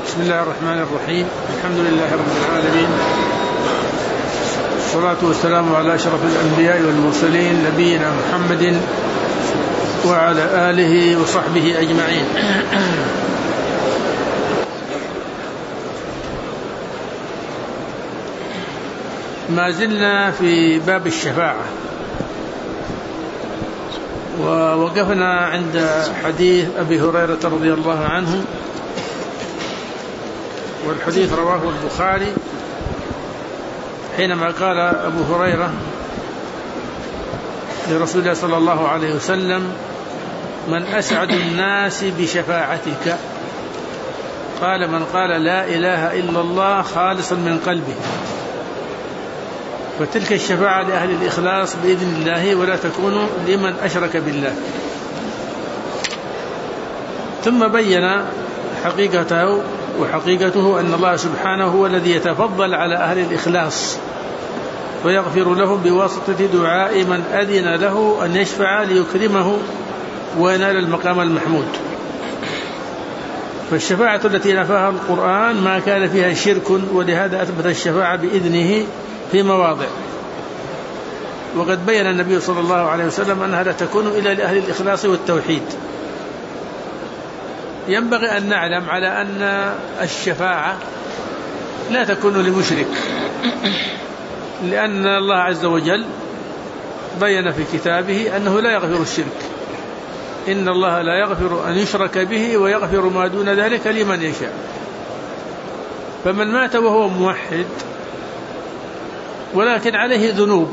بسم الله الرحمن الرحيم. الحمد لله رب العالمين، والصلاة والسلام على أشرف الأنبياء والمرسلين نبينا محمد وعلى آله وصحبه أجمعين. ما زلنا في باب الشفاعة، ووقفنا عند حديث أبي هريرة رضي الله عنه، والحديث رواه البخاري حينما قال أبو هريرة لرسول الله صلى الله عليه وسلم: من أسعد الناس بشفاعتك؟ قال: من قال لا إله إلا الله خالصا من قلبه. فتلك الشفاعة لأهل الإخلاص بإذن الله، ولا تكون لمن أشرك بالله. ثم بين حقيقته أن الله سبحانه هو الذي يتفضل على أهل الإخلاص ويغفر لهم بواسطة دعاء من أذن له أن يشفع ليكرمه وينال المقام المحمود. فالشفاعة التي نفاها القرآن ما كان فيها شرك، ولهذا أثبت الشفاعة بإذنه في مواضع. وقد بين النبي صلى الله عليه وسلم أنها لا تكون إلا لأهل الإخلاص والتوحيد. ينبغي أن نعلم على أن الشفاعة لا تكون لمشرك، لأن الله عز وجل بين في كتابه أنه لا يغفر الشرك. إن الله لا يغفر أن يشرك به ويغفر ما دون ذلك لمن يشاء. فمن مات وهو موحد ولكن عليه ذنوب،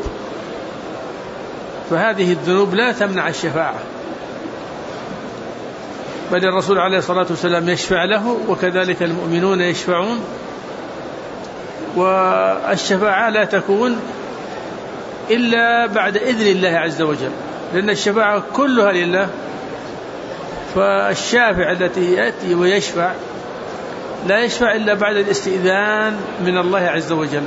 فهذه الذنوب لا تمنع الشفاعة، بل الرسول عليه الصلاة والسلام يشفع له، وكذلك المؤمنون يشفعون. والشفاعة لا تكون إلا بعد إذن الله عز وجل، لأن الشفاعة كلها لله. فالشافع الذي يأتي ويشفع لا يشفع إلا بعد الاستئذان من الله عز وجل.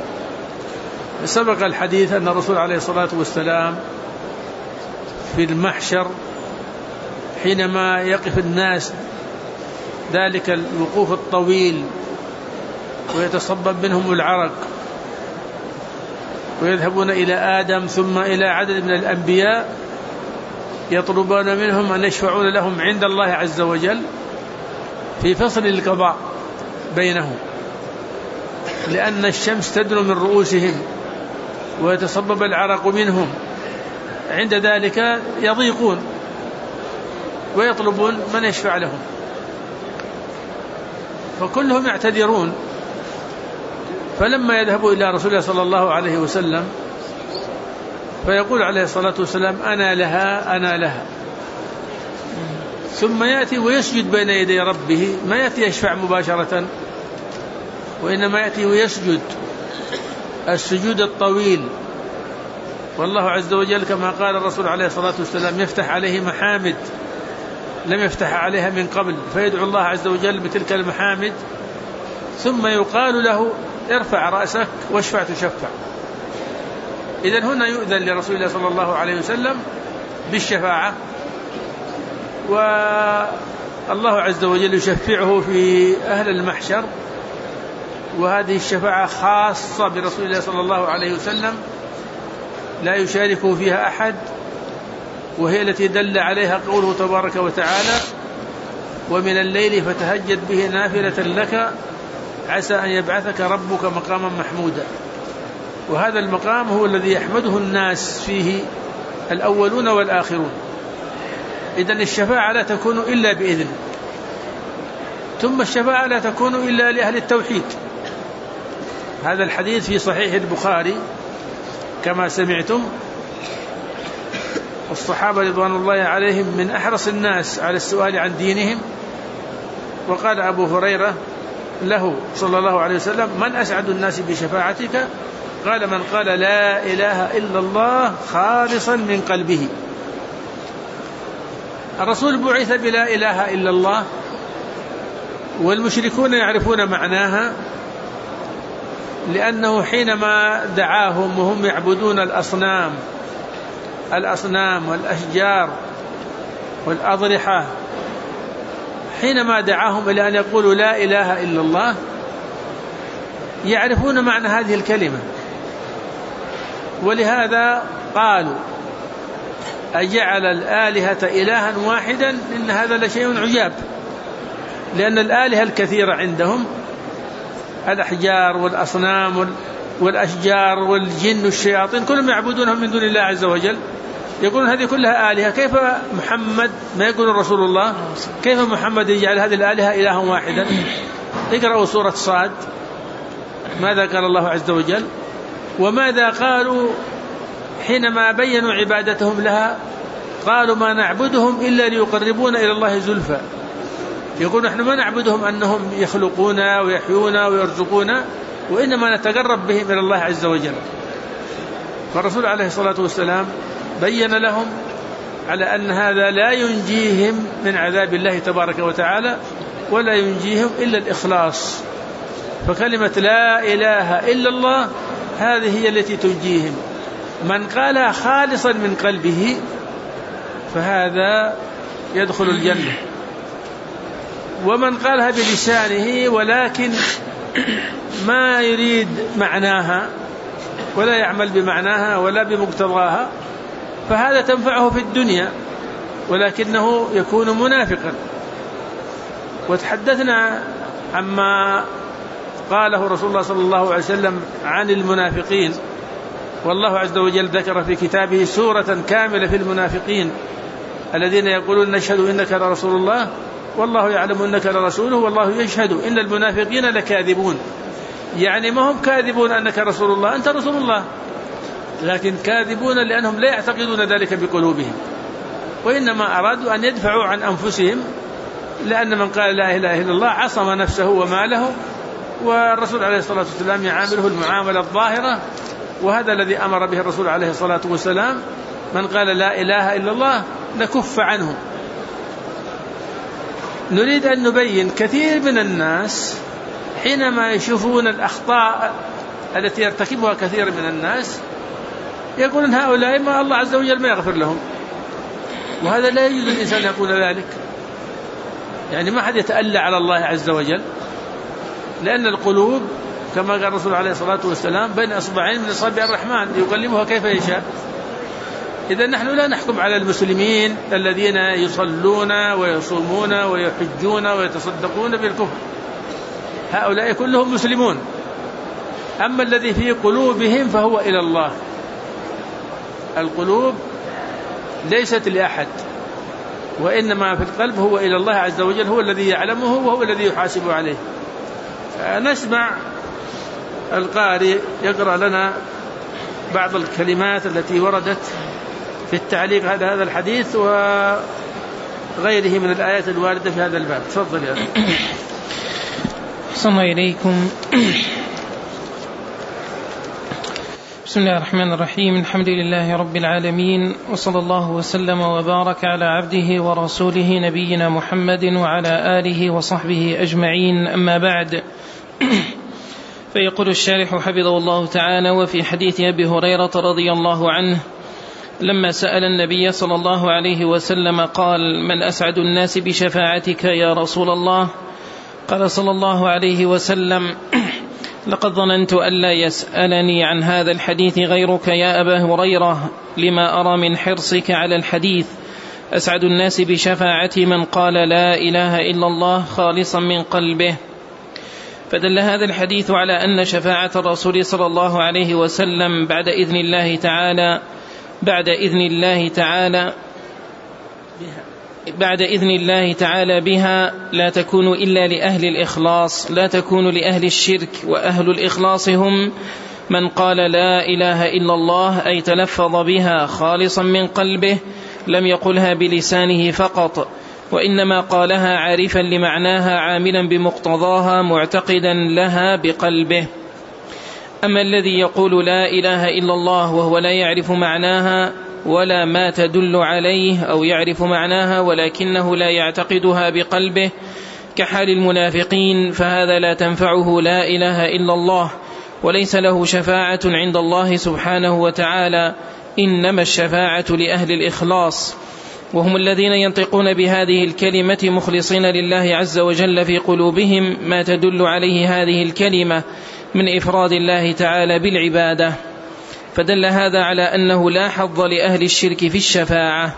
سبق الحديث أن الرسول عليه الصلاة والسلام في المحشر حينما يقف الناس ذلك الوقوف الطويل ويتصبب منهم العرق، ويذهبون إلى آدم ثم إلى عدد من الأنبياء يطلبون منهم أن يشفعون لهم عند الله عز وجل في فصل القضاء بينهم، لأن الشمس تدنو من رؤوسهم ويتصبب العرق منهم. عند ذلك يضيقون ويطلبون من يشفع لهم، فكلهم يعتذرون. فلما يذهبوا إلى رسول الله صلى الله عليه وسلم فيقول عليه الصلاة والسلام: أنا لها أنا لها. ثم يأتي ويسجد بين يدي ربه، ما يأتي يشفع مباشرة، وإنما يأتي ويسجد السجود الطويل. والله عز وجل كما قال الرسول عليه الصلاة والسلام يفتح عليه محامد لم يفتح عليها من قبل، فيدعو الله عز وجل بتلك المحامد، ثم يقال له: ارفع رأسك واشفع تشفع. إذن هنا يؤذن لرسول الله صلى الله عليه وسلم بالشفاعة، والله عز وجل يشفعه في أهل المحشر. وهذه الشفاعة خاصة برسول الله صلى الله عليه وسلم لا يشاركه فيها أحد، وهي التي دل عليها قوله تبارك وتعالى: ومن الليل فتهجد به نافلة لك عسى أن يبعثك ربك مقاما محمودا. وهذا المقام هو الذي يحمده الناس فيه الأولون والآخرون. إذن الشفاعة لا تكون إلا بإذن. ثم الشفاعة لا تكون إلا لأهل التوحيد. هذا الحديث في صحيح البخاري كما سمعتم. الصحابة رضوان الله عليهم من أحرص الناس على السؤال عن دينهم. وقال أبو هريرة له صلى الله عليه وسلم: من أسعد الناس بشفاعتك؟ قال: من قال لا إله إلا الله خالصا من قلبه. الرسول بعث بلا إله إلا الله، والمشركون يعرفون معناها، لأنه حينما دعاهم وهم يعبدون الأصنام والأشجار والأضرحة حينما دعاهم إلى أن يقولوا لا إله إلا الله يعرفون معنى هذه الكلمة، ولهذا قالوا أجعل الآلهة إلها واحدا إن هذا لشيء عجاب، لأن الآلهة الكثيرة عندهم الأحجار والأصنام والأشجار والجن والشياطين كلهم يعبدونهم من دون الله عز وجل، يقولون هذه كلها آلهة، كيف محمد ما يقول رسول الله كيف محمد يجعل هذه الآلهة إلها واحدا؟ اقرأوا سورة صاد ماذا قال الله عز وجل، وماذا قالوا حينما بينوا عبادتهم لها، قالوا ما نعبدهم إلا ليقربونا إلى الله زلفى، يقول نحن ما نعبدهم أنهم يخلقونا ويحيونا ويرزقونا، وإنما نتقرب بهم إلى الله عز وجل. فالرسول عليه الصلاة والسلام بين لهم على أن هذا لا ينجيهم من عذاب الله تبارك وتعالى ولا ينجيهم إلا الإخلاص، فكلمة لا إله إلا الله هذه هي التي تنجيهم، من قالها خالصا من قلبه فهذا يدخل الجنة، ومن قالها بلسانه ولكن ما يريد معناها ولا يعمل بمعناها ولا بمقتضاها فهذا تنفعه في الدنيا ولكنه يكون منافقا. وتحدثنا عما قاله رسول الله صلى الله عليه وسلم عن المنافقين، والله عز وجل ذكر في كتابه سورة كاملة في المنافقين الذين يقولون نشهد إنك لرسول الله والله يعلم إنك لرسوله والله يشهد إن المنافقين لكاذبون، يعني ما هم كاذبون أنك رسول الله، أنت رسول الله، لكن كاذبون لأنهم لا يعتقدون ذلك بقلوبهم، وإنما أرادوا أن يدفعوا عن أنفسهم، لأن من قال لا إله إلا الله عصم نفسه وماله، والرسول عليه الصلاة والسلام يعامله المعاملة الظاهرة، وهذا الذي أمر به الرسول عليه الصلاة والسلام، من قال لا إله إلا الله نكف عنه. نريد أن نبين كثير من الناس حينما يشوفون الأخطاء التي يرتكبها كثير من الناس يقولون هؤلاء ما الله عز وجل ما يغفر لهم، وهذا لا يجوز الإنسان يقول ذلك، يعني ما حد يتألى على الله عز وجل، لأن القلوب كما قال الرسول عليه الصلاة والسلام بين أصبعين من أصابع الرحمن يقلبها كيف يشاء. إذا نحن لا نحكم على المسلمين الذين يصلون ويصومون ويحجون ويتصدقون بالكفر، هؤلاء كلهم مسلمون، أما الذي في قلوبهم فهو إلى الله، القلوب ليست لأحد، وإنما في القلب هو إلى الله عز وجل، هو الذي يعلمه وهو الذي يحاسب عليه. نسمع القارئ يقرأ لنا بعض الكلمات التي وردت في التعليق على هذا الحديث وغيره من الآيات الواردة في هذا الباب. تفضل يا أخي. السلام عليكم. بسم الله الرحمن الرحيم، الحمد لله رب العالمين، وصلى الله وسلم وبارك على عبده ورسوله نبينا محمد وعلى آله وصحبه أجمعين، أما بعد. فيقول الشارح حفظه الله تعالى: وفي حديث أبي هريرة رضي الله عنه لما سأل النبي صلى الله عليه وسلم قال: من أسعد الناس بشفاعتك يا رسول الله؟ قال صلى الله عليه وسلم: لقد ظننت ألا يسألني عن هذا الحديث غيرك يا أبا هريرة، لما أرى من حرصك على الحديث. أسعد الناس بشفاعتي من قال لا إله إلا الله خالصا من قلبه. فدل هذا الحديث على أن شفاعة الرسول صلى الله عليه وسلم بعد إذن الله تعالى بها لا تكون إلا لأهل الإخلاص، لا تكون لأهل الشرك، وأهل الإخلاص هم من قال لا إله إلا الله أي تلفظ بها خالصا من قلبه، لم يقلها بلسانه فقط، وإنما قالها عارفا لمعناها عاملا بمقتضاها معتقدا لها بقلبه. أما الذي يقول لا إله إلا الله وهو لا يعرف معناها ولا ما تدل عليه، أو يعرف معناها ولكنه لا يعتقدها بقلبه كحال المنافقين، فهذا لا تنفعه لا إله إلا الله، وليس له شفاعة عند الله سبحانه وتعالى، إنما الشفاعة لأهل الإخلاص. وهم الذين ينطقون بهذه الكلمة مخلصين لله عز وجل في قلوبهم ما تدل عليه هذه الكلمة من إفراد الله تعالى بالعبادة. فدل هذا على أنه لا حظ لأهل الشرك في الشفاعة.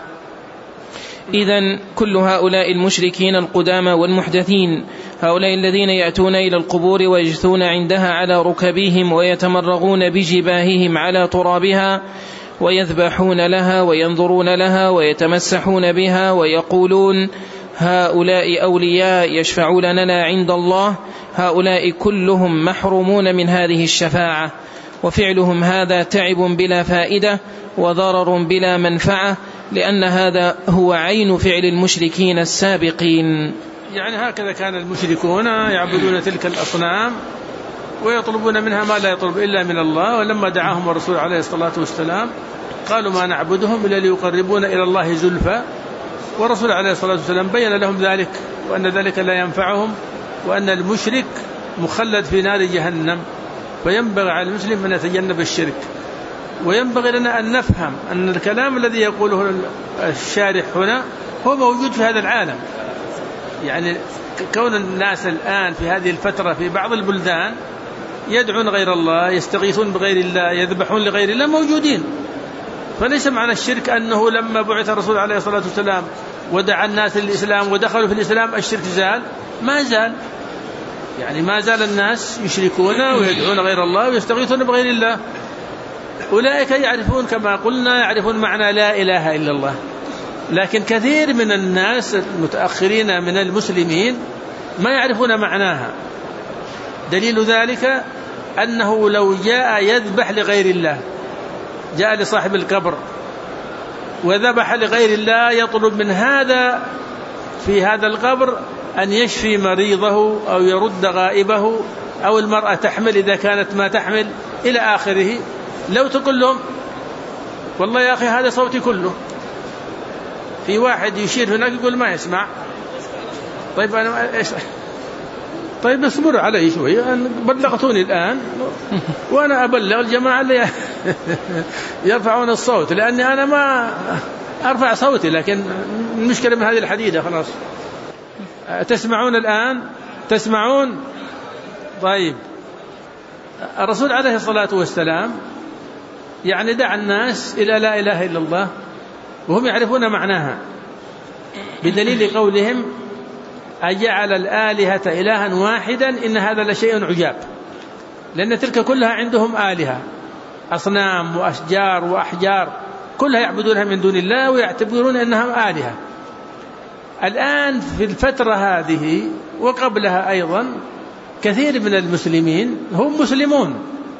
إذن كل هؤلاء المشركين القدامى والمحدثين، هؤلاء الذين يأتون إلى القبور ويجثون عندها على ركبهم ويتمرغون بجباههم على ترابها ويذبحون لها وينظرون لها ويتمسحون بها ويقولون هؤلاء أولياء يشفعون لنا عند الله، هؤلاء كلهم محرومون من هذه الشفاعة، وفعلهم هذا تعب بلا فائدة وضرر بلا منفعة، لأن هذا هو عين فعل المشركين السابقين. يعني هكذا كان المشركون يعبدون تلك الأصنام ويطلبون منها ما لا يطلب إلا من الله. ولما دعاهم الرسول عليه الصلاة والسلام قالوا ما نعبدهم إلا ليقربون إلى الله زلفى، والرسول عليه الصلاة والسلام بين لهم ذلك، وأن ذلك لا ينفعهم، وأن المشرك مخلد في نار جهنم، فينبغي على المسلم أن يتجنب الشرك. وينبغي لنا أن نفهم أن الكلام الذي يقوله الشارح هنا هو موجود في هذا العالم. يعني كون الناس الآن في هذه الفترة في بعض البلدان يدعون غير الله، يستغيثون بغير الله، يذبحون لغير الله، موجودين. فليس معنى الشرك أنه لما بعث الرسول عليه الصلاة والسلام ودعا الناس للإسلام ودخلوا في الإسلام الشرك زال، ما زال. يعني ما زال الناس يشركون ويدعون غير الله ويستغيثون بغير الله. أولئك يعرفون كما قلنا، يعرفون معنى لا إله إلا الله، لكن كثير من الناس المتأخرين من المسلمين ما يعرفون معناها. دليل ذلك أنه لو جاء يذبح لغير الله، جاء لصاحب القبر وذبح لغير الله، يطلب من هذا في هذا القبر أن يشفي مريضه أو يرد غائبه، أو المرأة تحمل إذا كانت ما تحمل إلى آخره. لو تقول لهم والله يا أخي هذا صوتي كله، في واحد يشير هناك يقول ما يسمع، طيب أنا طيب اصبروا علي شوي، بلغتوني الآن وأنا أبلغ الجماعة اللي يرفعون الصوت، لأني أنا ما أرفع صوتي، لكن المشكلة من هذه الحديدة خلاص. تسمعون الآن؟ تسمعون؟ طيب. الرسول عليه الصلاة والسلام يعني دعا الناس إلى لا إله إلا الله وهم يعرفون معناها، بدليل قولهم أجعل الآلهة إلها واحدا إن هذا لشيء عجاب، لأن تلك كلها عندهم آلهة، أصنام وأشجار وأحجار كلها يعبدونها من دون الله ويعتبرون أنها آلهة. الآن في الفترة هذه وقبلها أيضا كثير من المسلمين هم مسلمون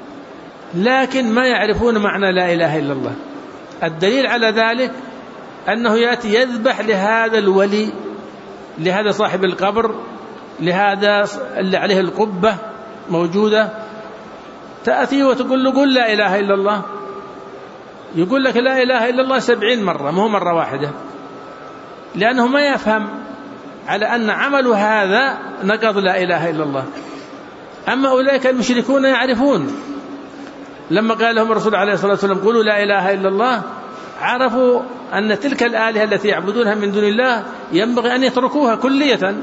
لكن ما يعرفون معنى لا إله إلا الله. الدليل على ذلك أنه يأتي يذبح لهذا الولي، لهذا صاحب القبر، لهذا اللي عليه القبة موجودة، تأتي وتقول له قل لا إله إلا الله، يقول لك لا إله إلا الله 70 مرة، ما هو مرة واحدة، لأنه ما يفهم على أن عمل هذا نقض لا إله إلا الله. أما أولئك المشركون يعرفون، لما قال لهم الرسول عليه الصلاة والسلام قولوا لا إله إلا الله، عرفوا أن تلك الآلهة التي يعبدونها من دون الله ينبغي أن يتركوها كلية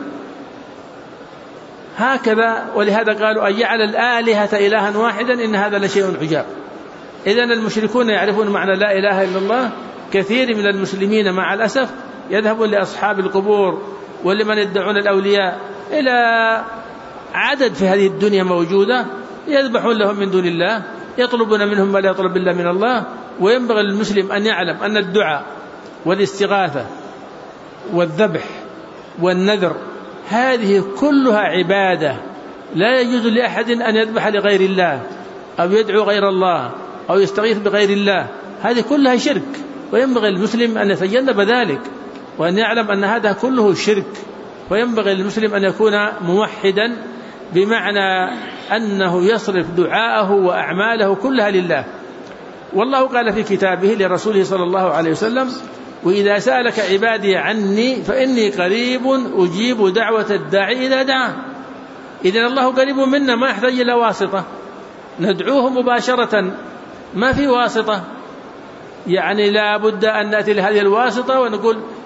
هكذا. ولهذا قالوا أجعل الآلهة إلها واحدا إن هذا لشيء عجاب. إذن المشركون يعرفون معنى لا إله إلا الله. كثير من المسلمين مع الأسف يذهبون لأصحاب القبور ولمن يدعون الأولياء، إلى عدد في هذه الدنيا موجودة، يذبحون لهم من دون الله، يطلبون منهم ما لا يطلب إلا من الله. وينبغي للمسلم أن يعلم أن الدعاء والاستغاثة والذبح والنذر هذه كلها عبادة، لا يجوز لأحد أن يذبح لغير الله أو يدعو غير الله أو يستغيث بغير الله، هذه كلها شرك. وينبغي للمسلم أن يتجنب ذلك وأن يعلم أن هذا كله شرك. وينبغي للمسلم أن يكون موحدا، بمعنى أنه يصرف دعاءه وأعماله كلها لله. والله قال في كتابه لرسوله صلى الله عليه وسلم وإذا سألك عبادي عني فإني قريب أجيب دعوة الداعي إذا دعا. إذن الله قريب منا، ما يحتاج إلى واسطة، ندعوه مباشرة ما في واسطة. يعني لا بد أن نأتي لهذه الواسطة ونقول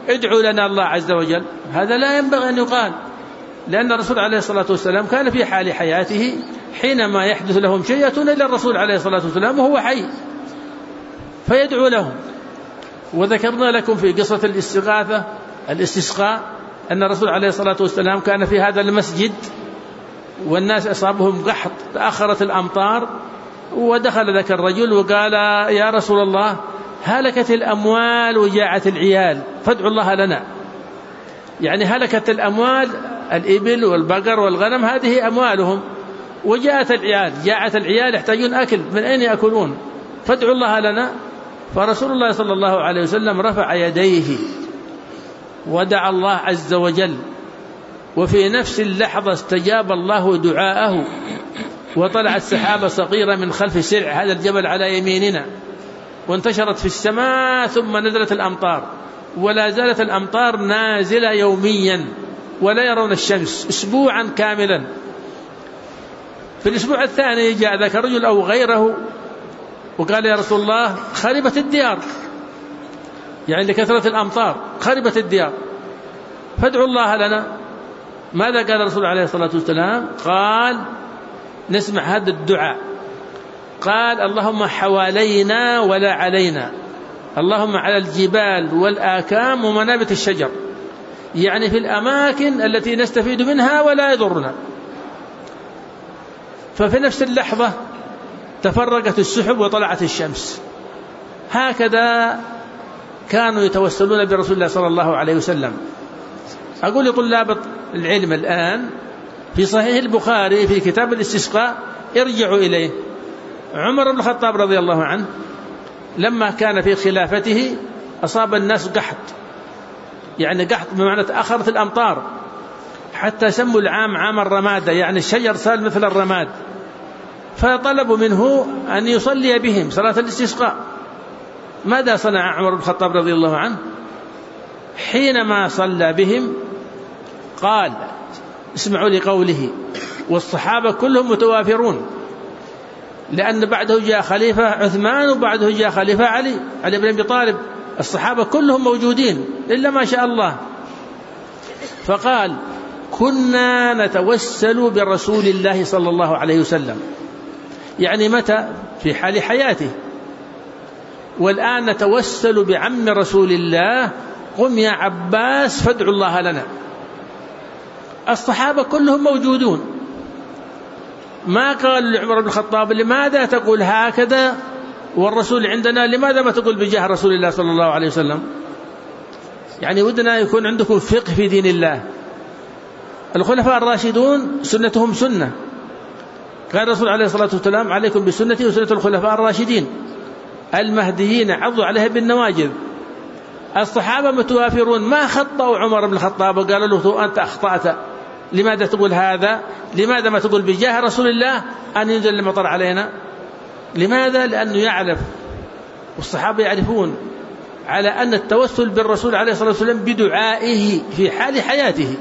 ادعوا لنا الله عز وجل، هذا لا ينبغي أن يقال، لأن الرسول عليه الصلاة والسلام كان في حال حياته حينما يحدث لهم شيء يأتون إلى الرسول عليه الصلاة والسلام وهو حي فيدعو لهم. وذكرنا لكم في قصة الاستسقاء أن الرسول عليه الصلاة والسلام كان في هذا المسجد والناس أصابهم قحط، تأخرت الأمطار، ودخل ذاك الرجل وقال يا رسول الله هلكت الأموال وجاعت العيال فادعوا الله لنا. يعني هلكت الأموال، الإبل والبقر والغنم هذه أموالهم، وجاءت العيال يحتاجون أكل، من أين يأكلون؟ فادعوا الله لنا. فرسول الله صلى الله عليه وسلم رفع يديه ودعا الله عز وجل، وفي نفس اللحظة استجاب الله دعاءه، وطلعت سحابة صغيرة من خلف سرع هذا الجبل على يميننا، وانتشرت في السماء، ثم نزلت الأمطار، ولا زالت الأمطار نازلة يوميا، ولا يرون الشمس أسبوعا كاملا. في الأسبوع الثاني جاء ذاك الرجل أو غيره وقال يا رسول الله خربت الديار، يعني لكثرة الأمطار خربت الديار فادعوا الله لنا. ماذا قال الرسول عليه الصلاة والسلام؟ قال نسمع هذا الدعاء، قال اللهم حوالينا ولا علينا، اللهم على الجبال والآكام ومنابت الشجر، يعني في الأماكن التي نستفيد منها ولا يضرنا. ففي نفس اللحظة تفرقت السحب وطلعت الشمس. هكذا كانوا يتوسلون برسول الله صلى الله عليه وسلم. أقول لطلاب العلم الآن في صحيح البخاري في كتاب الاستسقاء ارجعوا إليه، عمر بن الخطاب رضي الله عنه لما كان في خلافته أصاب الناس قحط، يعني قحط بمعنى تأخرت الأمطار حتى سموا العام عام الرمادة، يعني الشجر صار مثل الرماد، فطلبوا منه أن يصلي بهم صلاة الاستسقاء. ماذا صنع عمر بن الخطاب رضي الله عنه؟ حينما صلى بهم قال اسمعوا لقوله، والصحابة كلهم متوافرون، لأن بعده جاء خليفة عثمان وبعده جاء خليفة علي بن أبي طالب، الصحابة كلهم موجودين إلا ما شاء الله. فقال كنا نتوسل برسول الله صلى الله عليه وسلم، يعني متى؟ في حال حياته، والآن نتوسل بعم رسول الله، قم يا عباس فادعوا الله لنا. الصحابة كلهم موجودون، ما قال لعمر بن الخطاب لماذا تقول هكذا والرسول عندنا، لماذا ما تقول بجاه رسول الله صلى الله عليه وسلم؟ يعني ودنا يكون عندكم فقه في دين الله. الخلفاء الراشدون سنتهم سنة، قال الرسول عليه الصلاة والسلام عليكم بسنتي وسنة الخلفاء الراشدين المهديين عضوا عليها بالنواجذ. الصحابة متوافرون، ما خطأوا عمر بن الخطاب وقالوا له أنت أخطأت، لماذا تقول هذا؟ لماذا ما تقول بجاه رسول الله أن ينزل المطر علينا؟ لماذا؟ لأنه يعرف والصحابة يعرفون على أن التوسل بالرسول عليه الصلاة والسلام بدعائه في حال حياته،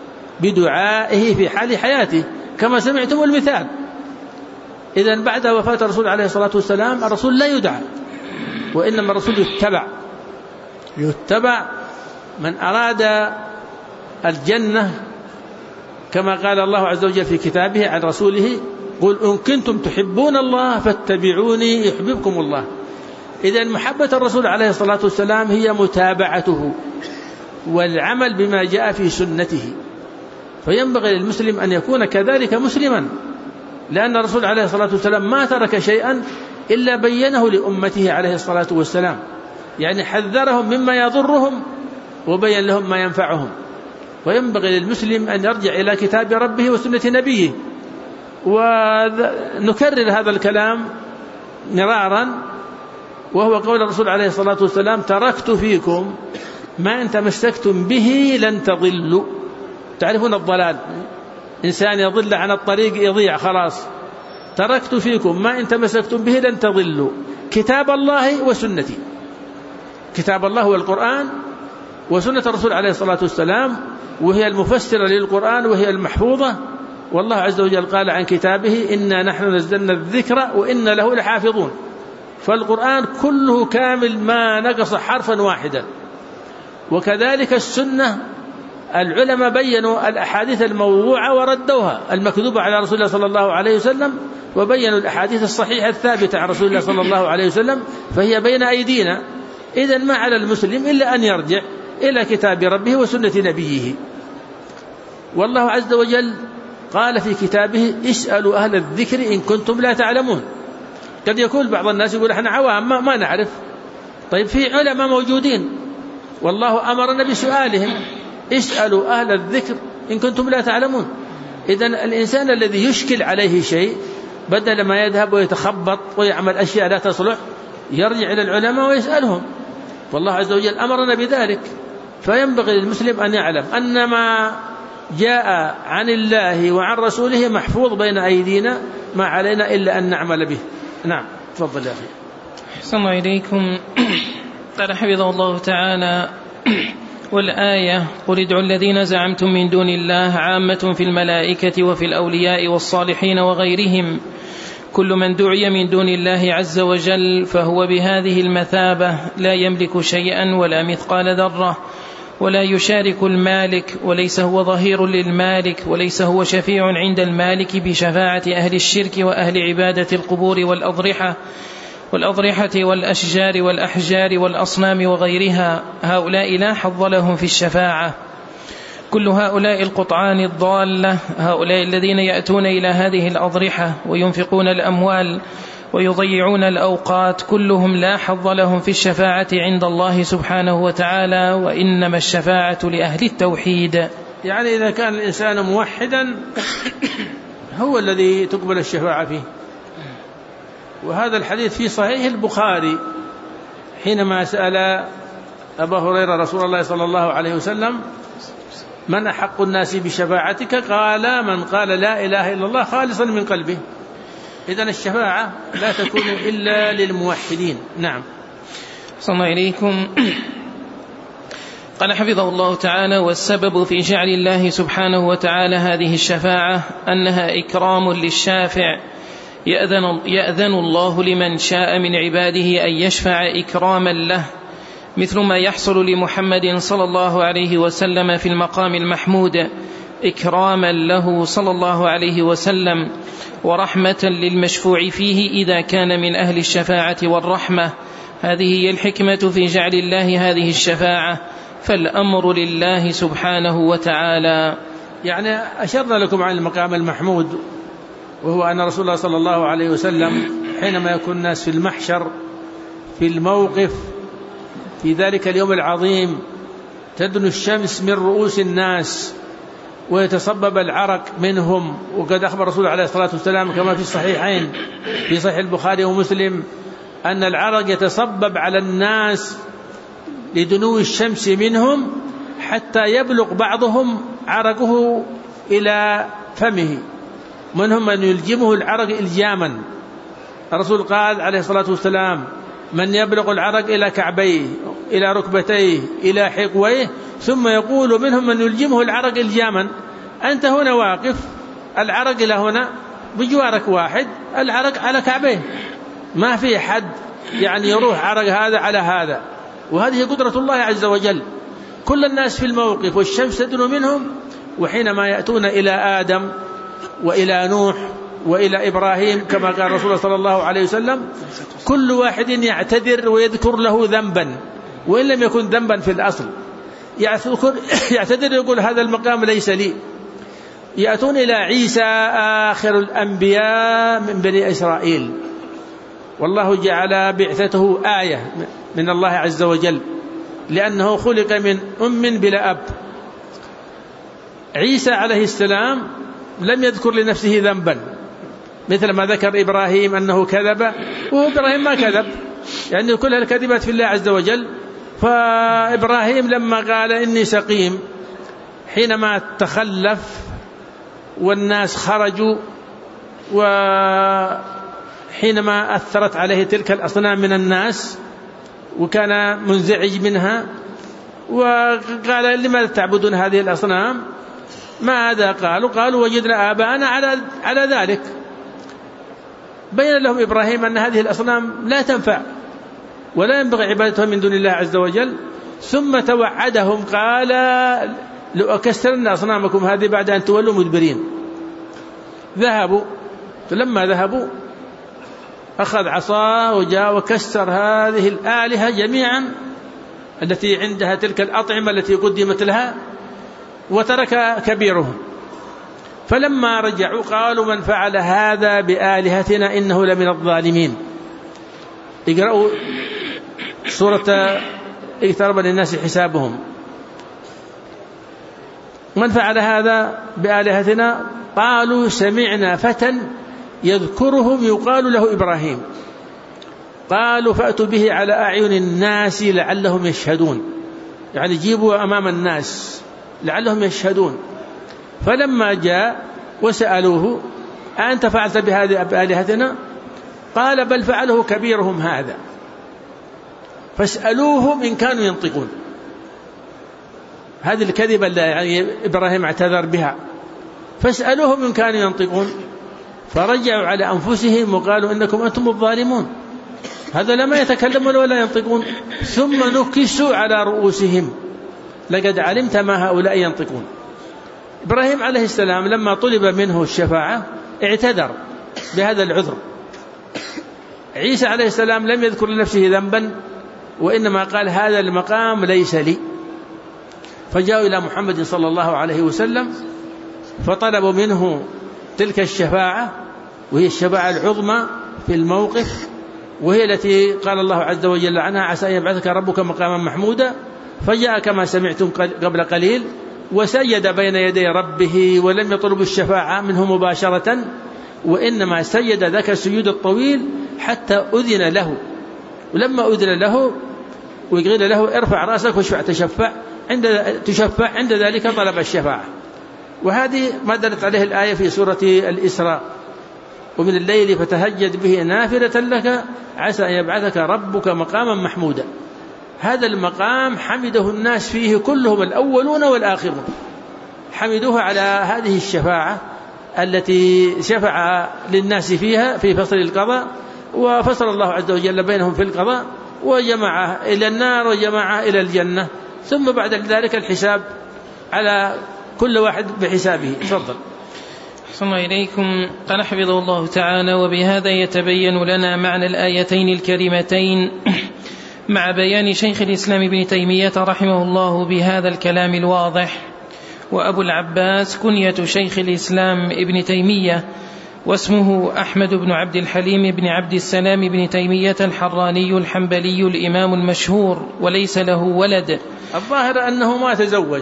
بدعائه في حال حياته كما سمعتم المثال. إذن بعد وفاة الرسول عليه الصلاة والسلام الرسول لا يدعى، وإنما الرسول يتبع. من أراد الجنة كما قال الله عز وجل في كتابه عن رسوله قل إن كنتم تحبون الله فاتبعوني يحببكم الله. إذن محبة الرسول عليه الصلاة والسلام هي متابعته والعمل بما جاء في سنته، فينبغي للمسلم أن يكون كذلك مسلما، لأن الرسول عليه الصلاة والسلام ما ترك شيئا إلا بينه لأمته عليه الصلاة والسلام، يعني حذرهم مما يضرهم وبين لهم ما ينفعهم. وينبغي للمسلم أن يرجع إلى كتاب ربه وسنة نبيه. ونكرر هذا الكلام مرارا، وهو قول الرسول عليه الصلاة والسلام تركت فيكم ما إن تمسكتم به لن تضلوا. تعرفون الضلال، إنسان يضل عن الطريق يضيع خلاص. تركت فيكم ما إن تمسكتم به لن تضلوا، كتاب الله وسنتي، كتاب الله والقرآن وسنة الرسول عليه الصلاة والسلام، وهي المفسرة للقرآن وهي المحفوظة. والله عز وجل قال عن كتابه إنا نحن نزلنا الذكر وإنا له لحافظون. فالقرآن كله كامل ما نقص حرفا واحدا. وكذلك السنة العلماء بينوا الأحاديث الموضوعة وردوها المكذوبة على رسول الله صلى الله عليه وسلم، وبينوا الأحاديث الصحيحة الثابتة عن رسول الله صلى الله عليه وسلم، فهي بين أيدينا. إذن ما على المسلم إلا أن يرجع إلى كتاب ربه وسنة نبيه. والله عز وجل قال في كتابه: اسألوا أهل الذكر إن كنتم لا تعلمون. قد يقول بعض الناس يقول احنا عوام ما نعرف. طيب في علماء موجودين والله أمرنا بسؤالهم: اسألوا أهل الذكر إن كنتم لا تعلمون. إذن الإنسان الذي يشكل عليه شيء بدل ما يذهب ويتخبط ويعمل أشياء لا تصلح يرجع إلى العلماء ويسألهم، والله عز وجل أمرنا بذلك. فينبغي للمسلم أن يعلم أن ما جاء عن الله وعن رسوله محفوظ بين أيدينا، ما علينا إلا أن نعمل به. نعم، تفضل يا أخي. أحسن الله إليكم. قال حفظه الله تعالى: والآية: قل ادعوا الذين زعمتم من دون الله عامة في الملائكة وفي الأولياء والصالحين وغيرهم، كل من دعي من دون الله عز وجل فهو بهذه المثابة لا يملك شيئا ولا مثقال ذرة، ولا يشارك المالك، وليس هو ظهير للمالك، وليس هو شفيع عند المالك بشفاعة أهل الشرك وأهل عبادة القبور والأضرحة والأشجار والأحجار والأصنام وغيرها. هؤلاء لا حظ لهم في الشفاعة. كل هؤلاء القطعان الضالة، هؤلاء الذين يأتون إلى هذه الأضرحة وينفقون الأموال ويضيعون الأوقات، كلهم لا حظ لهم في الشفاعة عند الله سبحانه وتعالى، وإنما الشفاعة لأهل التوحيد. يعني إذا كان الإنسان موحدا هو الذي تقبل الشفاعة فيه. وهذا الحديث في صحيح البخاري حينما سأل أبا هريرة رسول الله صلى الله عليه وسلم: من أحق الناس بشفاعتك؟ قال: من قال لا إله إلا الله خالصا من قلبه. إذن الشفاعة لا تكون إلا للموحدين. نعم. صلى الله عليكم. قال حفظه الله تعالى: والسبب في جعل الله سبحانه وتعالى هذه الشفاعة أنها إكرام للشافع، يأذن الله لمن شاء من عباده أن يشفع إكراما له، مثل ما يحصل لمحمد صلى الله عليه وسلم في المقام المحمود إكراما له صلى الله عليه وسلم، ورحمة للمشفوع فيه إذا كان من أهل الشفاعة والرحمة. هذه هي الحكمة في جعل الله هذه الشفاعة، فالأمر لله سبحانه وتعالى. يعني أشرنا لكم عن المقام المحمود، وهو أن رسول الله صلى الله عليه وسلم حينما يكون الناس في المحشر في الموقف في ذلك اليوم العظيم تدنو الشمس من رؤوس الناس ويتصبب العرق منهم، وقد أخبر رسول الله عليه الصلاة والسلام كما في الصحيحين في صحيح البخاري ومسلم أن العرق يتصبب على الناس لدنو الشمس منهم حتى يبلغ بعضهم عرقه إلى فمه، منهم من يلجمه العرق إلجاما. الرسول قال عليه الصلاة والسلام: من يبلغ العرق إلى كعبيه إلى ركبتيه إلى حقويه، ثم يقول منهم من يلجمه العرق إلجاما. أنت هنا واقف، العرق إلى هنا بجوارك واحد، العرق على كعبيه، ما في حد يعني يروح عرق هذا على هذا. وهذه قدرة الله عز وجل. كل الناس في الموقف والشمس تدنو منهم، وحينما يأتون إلى آدم وإلى نوح وإلى إبراهيم كما قال رسول الله صلى الله عليه وسلم كل واحد يعتذر ويذكر له ذنبا وإن لم يكن ذنبا في الأصل، يعتذر يقول هذا المقام ليس لي. يأتون إلى عيسى آخر الأنبياء من بني إسرائيل، والله جعل بعثته آية من الله عز وجل لأنه خلق من أم بلا أب. عيسى عليه السلام لم يذكر لنفسه ذنبا مثل ما ذكر إبراهيم أنه كذب، وإبراهيم ما كذب، يعني كلها الكذبات في الله عز وجل. فإبراهيم لما قال إني سقيم حينما تخلف والناس خرجوا، وحينما أثرت عليه تلك الأصنام من الناس وكان منزعج منها، وقال لماذا تعبدون هذه الأصنام؟ ماذا قالوا وجدنا آباءنا على ذلك. بين لهم إبراهيم أن هذه الأصنام لا تنفع ولا ينبغي عبادتها من دون الله عز وجل، ثم توعدهم قال لأكسرن أصنامكم هذه بعد أن تولوا مدبرين. ذهبوا، فلما ذهبوا أخذ عصاه وجاء وكسر هذه الآلهة جميعا التي عندها تلك الأطعمة التي قدمت لها، وترك كبيرهم. فلما رجعوا قالوا من فعل هذا بآلهتنا إنه لمن الظالمين. اقرأوا سورة اقترب للناس حسابهم. من فعل هذا بآلهتنا قالوا سمعنا فتى يذكرهم يقال له إبراهيم. قالوا فأتوا به على أعين الناس لعلهم يشهدون، يعني جيبوا أمام الناس لعلهم يشهدون. فلما جاء وسألوه أنت فعلت بهذه بآلهتنا؟ قال بل فعله كبيرهم هذا فاسألوهم إن كانوا ينطقون. هذه الكذبة اللي يعني إبراهيم اعتذر بها، فاسألوهم إن كانوا ينطقون. فرجعوا على أنفسهم وقالوا إنكم أنتم الظالمون، هذا لما يتكلمون ولا ينطقون. ثم نكسوا على رؤوسهم لقد علمت ما هؤلاء ينطقون. إبراهيم عليه السلام لما طلب منه الشفاعة اعتذر بهذا العذر. عيسى عليه السلام لم يذكر لنفسه ذنبا، وإنما قال هذا المقام ليس لي. فجاءوا إلى محمد صلى الله عليه وسلم فطلبوا منه تلك الشفاعة، وهي الشفاعة العظمى في الموقف، وهي التي قال الله عز وجل عنها عسى أن يبعثك ربك مقاما محمودا. فجاء كما سمعتم قبل قليل وسجد بين يدي ربه، ولم يطلب الشفاعة منه مباشرة، وإنما سجد ذاك السجود الطويل حتى أذن له. ولما أذن له وقيل له ارفع رأسك واشفع تشفع عند ذلك طلب الشفاعة. وهذه ما دلت عليه الآية في سورة الإسراء ومن الليل فتهجد به نافلة لك عسى أن يبعثك ربك مقاما محمودا. هذا المقام حمده الناس فيه كلهم، الأولون والآخرون، حمدوه على هذه الشفاعة التي شفع للناس فيها في فصل القضاء، وفصل الله عز وجل بينهم في القضاء، وجمع إلى النار وجمع إلى الجنة، ثم بعد ذلك الحساب على كل واحد بحسابه. تفضل. أحسن الله إليكم. قال حفظه الله تعالى: وبهذا يتبين لنا معنى الآيتين الكريمتين مع بيان شيخ الإسلام ابن تيمية رحمه الله بهذا الكلام الواضح. وأبو العباس كنية شيخ الإسلام ابن تيمية، واسمه أحمد بن عبد الحليم بن عبد السلام بن تيمية الحراني الحنبلي الإمام المشهور، وليس له ولد. الظاهر أنه ما تزوج،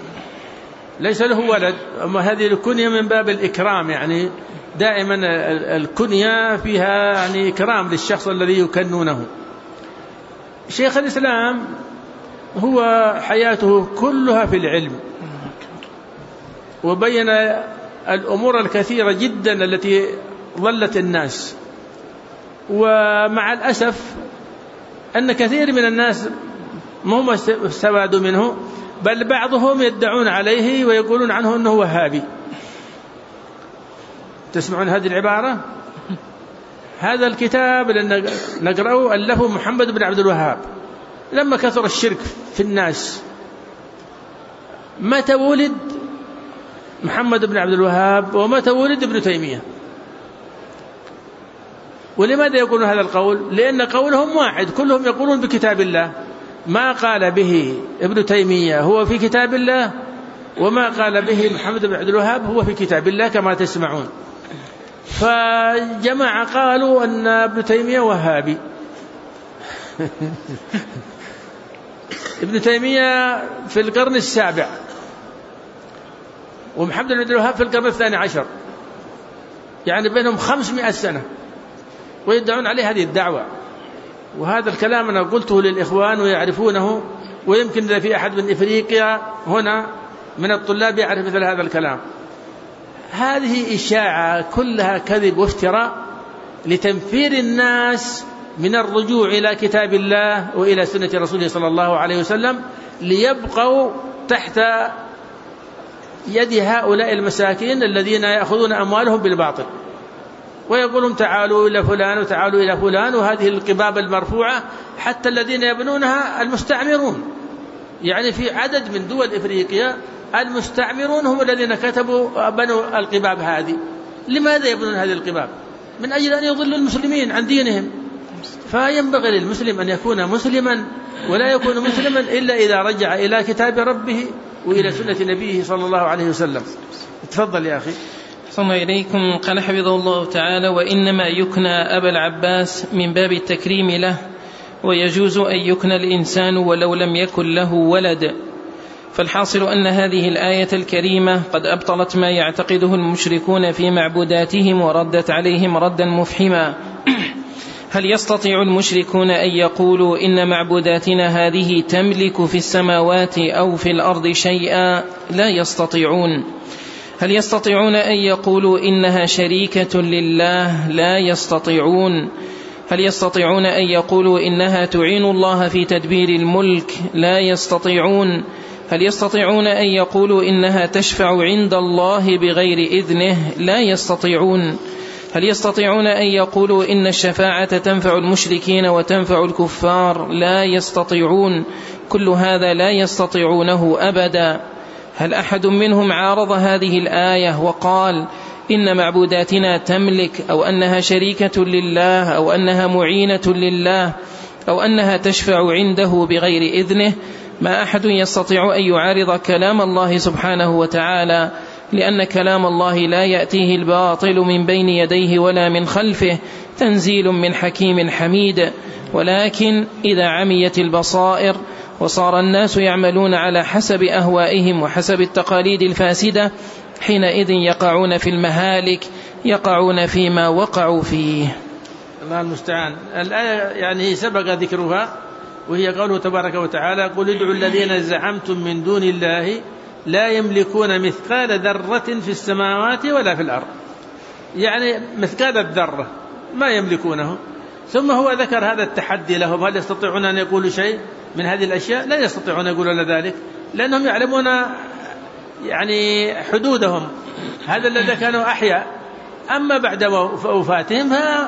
ليس له ولد، أما هذه الكنية من باب الإكرام، يعني دائما الكنية فيها يعني إكرام للشخص الذي يكنونه. شيخ الإسلام هو حياته كلها في العلم، وبين الأمور الكثيرة جدا التي ضلت الناس. ومع الأسف أن كثير من الناس ما هم استفادوا منه، بل بعضهم يدعون عليه ويقولون عنه أنه وهابي. تسمعون هذه العبارة؟ هذا الكتاب اللي نقرأه ألفه محمد بن عبد الوهاب لما كثر الشرك في الناس. متى ولد محمد بن عبد الوهاب ومتى ولد ابن تيمية؟ ولماذا يقولون هذا القول؟ لأن قولهم واحد، كلهم يقولون بكتاب الله. ما قال به ابن تيمية هو في كتاب الله، وما قال به محمد بن عبد الوهاب هو في كتاب الله كما تسمعون. فجماعة قالوا أن ابن تيمية وهابي. ابن تيمية في القرن السابع، ومحمد بن عبد الوهاب في القرن 12، يعني بينهم 500 سنة، ويدعون عليه هذه الدعوة. وهذا الكلام أنا قلته للإخوان ويعرفونه، ويمكن إذا في أحد من إفريقيا هنا من الطلاب يعرف مثل هذا الكلام. هذه إشاعة كلها كذب وافتراء لتنفير الناس من الرجوع إلى كتاب الله وإلى سنة رسوله صلى الله عليه وسلم، ليبقوا تحت يد هؤلاء المساكين الذين يأخذون أموالهم بالباطل، ويقولون تعالوا إلى فلان وتعالوا إلى فلان، وهذه القباب المرفوعة حتى الذين يبنونها المستعمرون يعني في عدد من دول إفريقيا المستعمرون هم الذين بنوا القباب هذه. لماذا يبنون هذه القباب؟ من أجل أن يضلوا المسلمين عن دينهم. فينبغي للمسلم أن يكون مسلما، ولا يكون مسلما إلا إذا رجع إلى كتاب ربه وإلى سنة نبيه صلى الله عليه وسلم. تفضل يا أخي. صلى إليكم. قال حفظه الله تعالى: وإنما يكنى أبا العباس من باب التكريم له، ويجوز أن يكنى الإنسان ولو لم يكن له ولد. فالحاصل أن هذه الآية الكريمة قد أبطلت ما يعتقده المشركون في معبوداتهم وردت عليهم ردا مفحما. هل يستطيع المشركون أن يقولوا إن معبوداتنا هذه تملك في السماوات أو في الأرض شيئا؟ لا يستطيعون. هل يستطيعون أن يقولوا إنها شريكة لله؟ لا يستطيعون. هل يستطيعون أن يقولوا إنها تعين الله في تدبير الملك؟ لا يستطيعون. هل يستطيعون أن يقولوا إنها تشفع عند الله بغير إذنه؟ لا يستطيعون. هل يستطيعون أن يقولوا إن الشفاعة تنفع المشركين وتنفع الكفار؟ لا يستطيعون. كل هذا لا يستطيعونه أبدا. هل أحد منهم عارض هذه الآية وقال إن معبوداتنا تملك، أو أنها شريكة لله، أو أنها معينة لله، أو أنها تشفع عنده بغير إذنه؟ ما أحد يستطيع أن يعارض كلام الله سبحانه وتعالى، لأن كلام الله لا يأتيه الباطل من بين يديه ولا من خلفه، تنزيل من حكيم حميد. ولكن إذا عميت البصائر وصار الناس يعملون على حسب أهوائهم وحسب التقاليد الفاسدة، حينئذ يقعون في المهالك، يقعون فيما وقعوا فيه. الله المستعان. الآية يعني سبق ذكرها، وهي قوله تبارك وتعالى: قل ادعوا الذين زعمتم من دون الله لا يملكون مثقال ذرة في السماوات ولا في الأرض. يعني مثقال الذرة ما يملكونه. ثم هو ذكر هذا التحدي لهم: هل يستطيعون أن يقولوا شيء من هذه الأشياء؟ لا يستطيعون أن يقولوا ذلك، لأنهم يعلمون يعني حدودهم. هذا الذي كانوا أحياء، أما بعد وفاتهم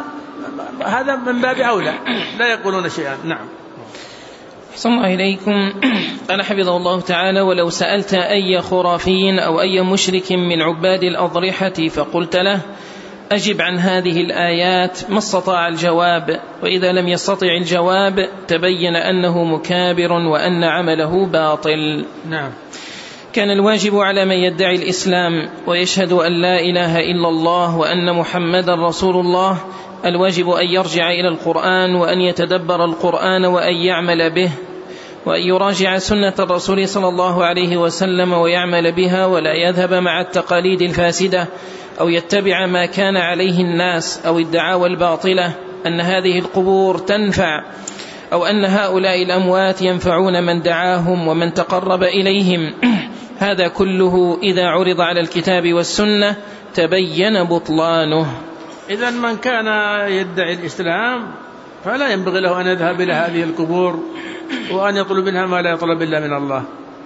هذا من باب أولى، لا يقولون شيئا. نعم. صلى الله إليكم. قال حفظه الله تعالى: ولو سألت أي خرافي أو أي مشرك من عباد الأضرحة فقلت له أجب عن هذه الآيات ما استطاع الجواب، وإذا لم يستطع الجواب تبين أنه مكابر وأن عمله باطل. نعم. كان الواجب على من يدعي الإسلام ويشهد أن لا إله إلا الله وأن محمدا رسول الله، الواجب أن يرجع إلى القرآن وأن يتدبر القرآن وأن يعمل به، وأن يراجع سنة الرسول صلى الله عليه وسلم ويعمل بها، ولا يذهب مع التقاليد الفاسدة أو يتبع ما كان عليه الناس أو الدعاوى الباطلة أن هذه القبور تنفع، أو أن هؤلاء الأموات ينفعون من دعاهم ومن تقرب إليهم. هذا كله إذا عرض على الكتاب والسنة تبين بطلانه. إذن من كان يدعي الإسلام فلا ينبغي له أن يذهب إلى هذه القبور وأن يطلب منها ما لا يطلب إلا من الله،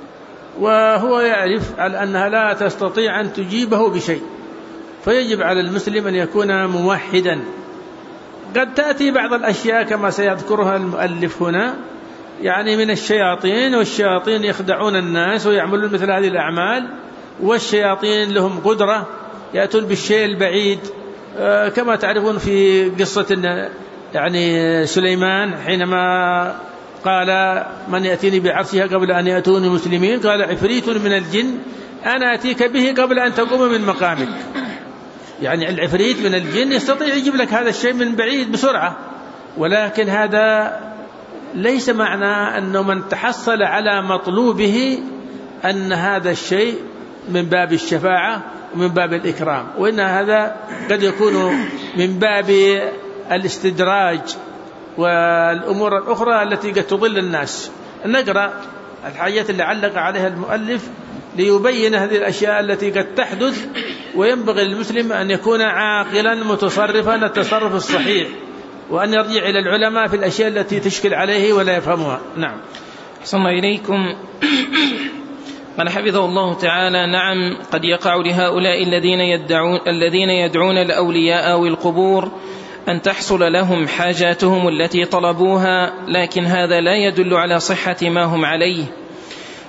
وهو يعرف على أنها لا تستطيع أن تجيبه بشيء. فيجب على المسلم أن يكون موحدا. قد تأتي بعض الأشياء كما سيذكرها المؤلف هنا، يعني من الشياطين، والشياطين يخدعون الناس ويعملون مثل هذه الأعمال، والشياطين لهم قدرة يأتون بالشيء البعيد، كما تعرفون في قصة يعني سليمان حينما قال من يأتيني بعرشها قبل أن يأتوني مسلمين، قال عفريت من الجن أنا أتيك به قبل أن تقوم من مقامك. يعني العفريت من الجن يستطيع يجيب لك هذا الشيء من بعيد بسرعة، ولكن هذا ليس معنى أنه من تحصل على مطلوبه أن هذا الشيء من باب الشفاعة ومن باب الإكرام، وإن هذا قد يكون من باب الاستدراج والأمور الأخرى التي قد تضل الناس. نقرأ الحاجات اللي علق عليها المؤلف ليبين هذه الأشياء التي قد تحدث، وينبغي للمسلم أن يكون عاقلا متصرفا التصرف الصحيح، وأن يرجع إلى العلماء في الأشياء التي تشكل عليه ولا يفهمها. نعم. صلى الله إليكم. قال حفظه الله تعالى: نعم، قد يقع لهؤلاء الذين يدعون الأولياء والقبور أن تحصل لهم حاجاتهم التي طلبوها، لكن هذا لا يدل على صحة ما هم عليه،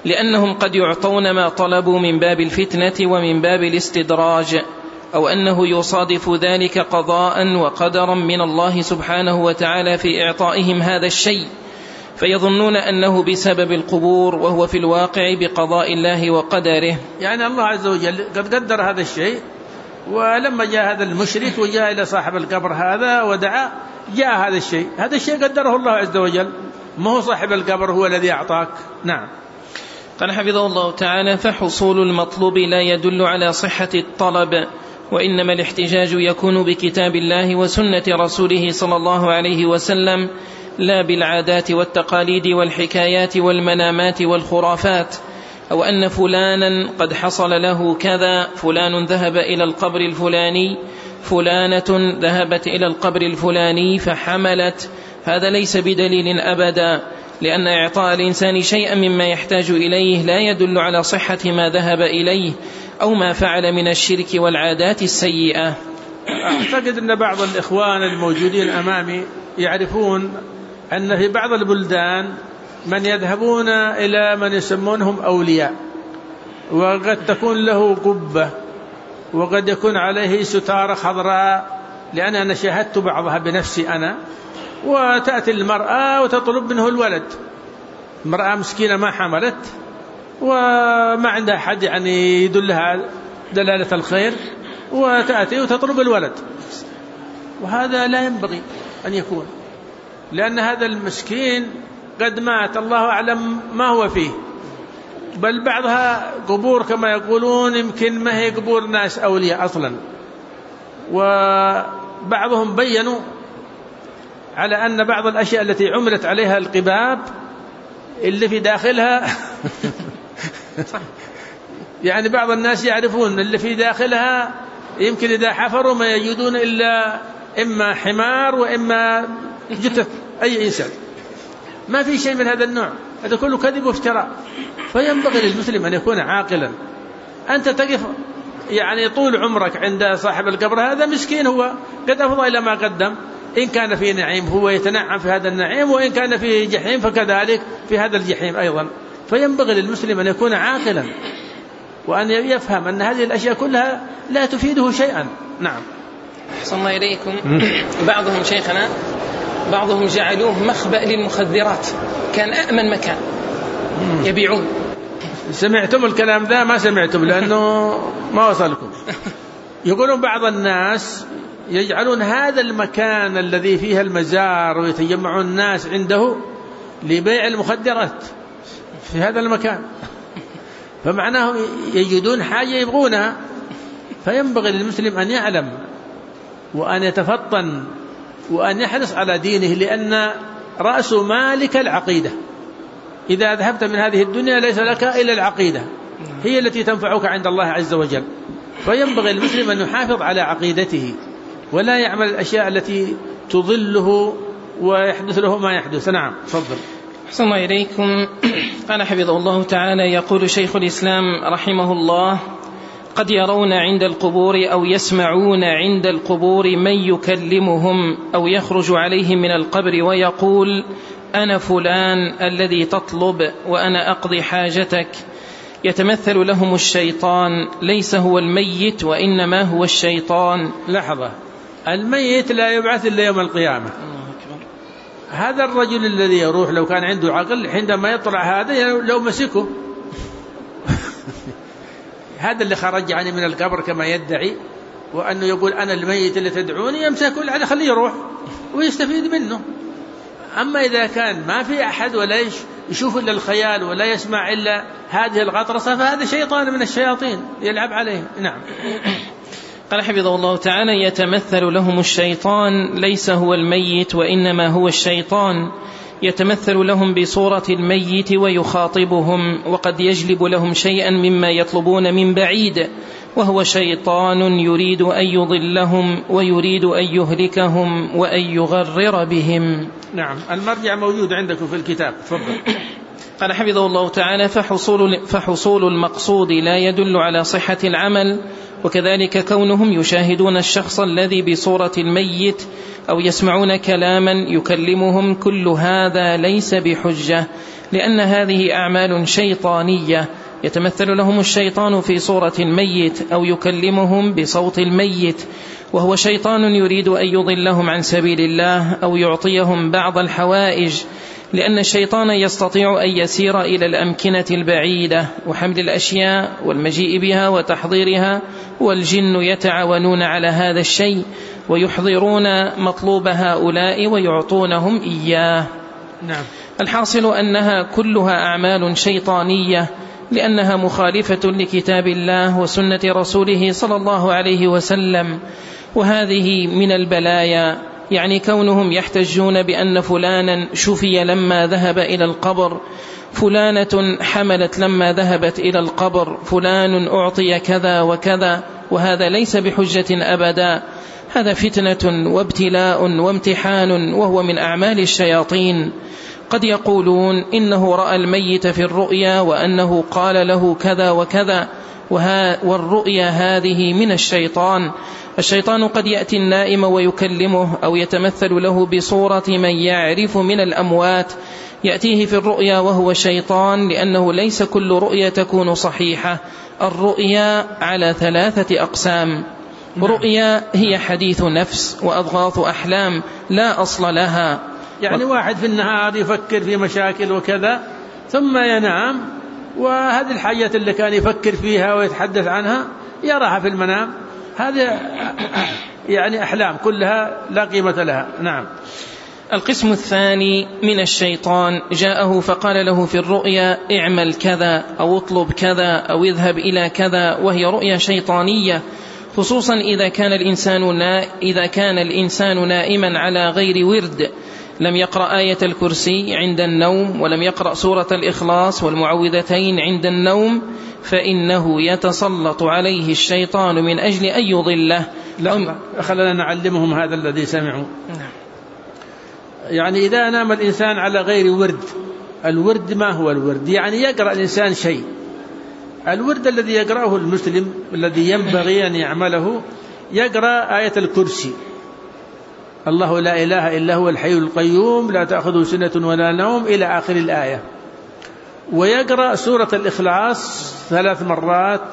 لأنهم قد يعطون ما طلبوا من باب الفتنة ومن باب الاستدراج، أو أنه يصادف ذلك قضاء وقدرا من الله سبحانه وتعالى في إعطائهم هذا الشيء، فيظنون أنه بسبب القبور، وهو في الواقع بقضاء الله وقدره. يعني الله عز وجل قد قدر هذا الشيء، ولما جاء هذا المشرك وجاء إلى صاحب القبر هذا ودعا جاء هذا الشيء قدره الله عز وجل، ما هو صاحب القبر هو الذي أعطاك. نعم. قال حفظه الله تعالى: فحصول المطلوب لا يدل على صحة الطلب، وإنما الاحتجاج يكون بكتاب الله وسنة رسوله صلى الله عليه وسلم، لا بالعادات والتقاليد والحكايات والمنامات والخرافات، أو أن فلانا قد حصل له كذا، فلان ذهب إلى القبر الفلاني، فلانة ذهبت إلى القبر الفلاني فحملت. هذا ليس بدليل أبدا، لأن إعطاء الإنسان شيئا مما يحتاج إليه لا يدل على صحة ما ذهب إليه أو ما فعل من الشرك والعادات السيئة. أعتقد أن بعض الإخوان الموجودين أمامي يعرفون أن في بعض البلدان من يذهبون إلى من يسمونهم أولياء، وقد تكون له قبة، وقد يكون عليه ستارة خضراء، لأن أنا شاهدت بعضها بنفسي أنا. وتأتي المرأة وتطلب منه الولد، المرأة مسكينة ما حملت وما عندها حد يعني يدلها دلالة الخير، وتأتي وتطلب الولد، وهذا لا ينبغي أن يكون، لأن هذا المسكين قد مات، الله أعلم ما هو فيه، بل بعضها قبور كما يقولون يمكن ما هي قبور ناس أولياء أصلا. وبعضهم بيّنوا على أن بعض الأشياء التي عملت عليها القباب اللي في داخلها يعني بعض الناس يعرفون اللي في داخلها يمكن إذا حفروا ما يجدون إلا إما حمار وإما جثة أي إنسان، ما في شيء من هذا النوع، هذا كله كذب وافتراء. فينبغي للمسلم أن يكون عاقلا. أنت تقف يعني طول عمرك عند صاحب القبر، هذا مسكين هو قد أفضى إلى ما قدم، إن كان في نعيم هو يتنعم في هذا النعيم، وإن كان في جحيم فكذلك في هذا الجحيم أيضا. فينبغي للمسلم أن يكون عاقلا، وأن يفهم أن هذه الأشياء كلها لا تفيده شيئا. نعم. أحسن الله إليكم. بعضهم شيخنا بعضهم جعلوه مخبأ للمخدرات، كان أأمن مكان يبيعون. سمعتم الكلام ذا؟ ما سمعتم لأنه ما وصلكم. يقولون بعض الناس يجعلون هذا المكان الذي فيه المزار ويتجمعون الناس عنده لبيع المخدرات في هذا المكان، فمعناه يجدون حاجة يبغونها. فينبغي للمسلم أن يعلم وأن يتفطن وأن يحرص على دينه، لأن رأس مالك العقيدة. إذا ذهبت من هذه الدنيا ليس لك إلا العقيدة، هي التي تنفعك عند الله عز وجل. فينبغي المسلم أن يحافظ على عقيدته ولا يعمل الأشياء التي تضله ويحدث له ما يحدث. نعم، تفضل. أحسن الله إليكم. قال حفظه الله تعالى: يقول شيخ الإسلام رحمه الله: قد يرون عند القبور أو يسمعون عند القبور من يكلمهم أو يخرج عليهم من القبر ويقول: أنا فلان الذي تطلب وأنا أقضي حاجتك. يتمثل لهم الشيطان، ليس هو الميت وإنما هو الشيطان. لحظة، الميت لا يبعث إلا يوم القيامة. هذا الرجل الذي يروح لو كان عنده عقل عندما يطلع هذا لو مسكه هذا اللي خرج يعني من القبر كما يدعي، وأنه يقول أنا الميت اللي تدعوني، يمسكه العادة خليه يروح ويستفيد منه. أما إذا كان ما في أحد ولا يشوف إلا الخيال ولا يسمع إلا هذه الغطرسة، فهذا شيطان من الشياطين يلعب عليه. نعم. قال حفظه الله تعالى: يتمثل لهم الشيطان، ليس هو الميت وإنما هو الشيطان. يتمثل لهم بصورة الميت ويخاطبهم، وقد يجلب لهم شيئا مما يطلبون من بعيد، وهو شيطان يريد أن يضلهم ويريد أن يهلكهم وأن يغرر بهم. نعم، المرجع موجود عندكم في الكتاب. تفضل. قال حفظه الله تعالى: فحصول المقصود لا يدل على صحة العمل، وكذلك كونهم يشاهدون الشخص الذي بصورة الميت أو يسمعون كلاما يكلمهم، كل هذا ليس بحجة لأن هذه أعمال شيطانية يتمثل لهم الشيطان في صورة الميت أو يكلمهم بصوت الميت، وهو شيطان يريد أن يضلهم عن سبيل الله أو يعطيهم بعض الحوائج، لأن الشيطان يستطيع أن يسير إلى الأمكنة البعيدة وحمل الأشياء والمجيء بها وتحضيرها، والجن يتعاونون على هذا الشيء ويحضرون مطلوب هؤلاء ويعطونهم إياه. نعم. الحاصل أنها كلها أعمال شيطانية، لأنها مخالفة لكتاب الله وسنة رسوله صلى الله عليه وسلم. وهذه من البلايا، يعني كونهم يحتجون بأن فلانا شفي لما ذهب إلى القبر، فلانة حملت لما ذهبت إلى القبر، فلان أعطي كذا وكذا، وهذا ليس بحجة أبدا، هذا فتنة وابتلاء وامتحان، وهو من أعمال الشياطين. قد يقولون إنه رأى الميت في الرؤيا وأنه قال له كذا وكذا، والرؤيا هذه من الشيطان. الشيطان قد يأتي النائم ويكلمه أو يتمثل له بصورة من يعرف من الأموات، يأتيه في الرؤيا وهو شيطان، لأنه ليس كل رؤيا تكون صحيحة. الرؤيا على 3 أقسام: رؤيا هي حديث نفس وأضغاث أحلام لا أصل لها، يعني واحد في النهار يفكر في مشاكل وكذا ثم ينام، وهذه الحاجات اللي كان يفكر فيها ويتحدث عنها يراها في المنام، هذه يعني أحلام كلها لا قيمة لها. نعم. القسم الثاني من الشيطان جاءه فقال له في الرؤيا اعمل كذا أو اطلب كذا أو اذهب إلى كذا، وهي رؤيا شيطانية، خصوصا إذا كان الإنسان نائما على غير ورد، لم يقرأ آية الكرسي عند النوم، ولم يقرأ سورة الإخلاص والمعوذتين عند النوم، فإنه يتسلط عليه الشيطان من أجل أن يضله. لا، خلنا نعلمهم هذا الذي سمعوا. يعني إذا نام الإنسان على غير ورد، الورد ما هو الورد؟ يعني يقرأ الإنسان شيء. الورد الذي يقرأه المسلم الذي ينبغي أن يعمله، يقرأ آية الكرسي، الله لا إله إلا هو الحي القيوم لا تأخذه سنة ولا نوم إلى آخر الآية، ويقرأ سورة الإخلاص 3 مرات،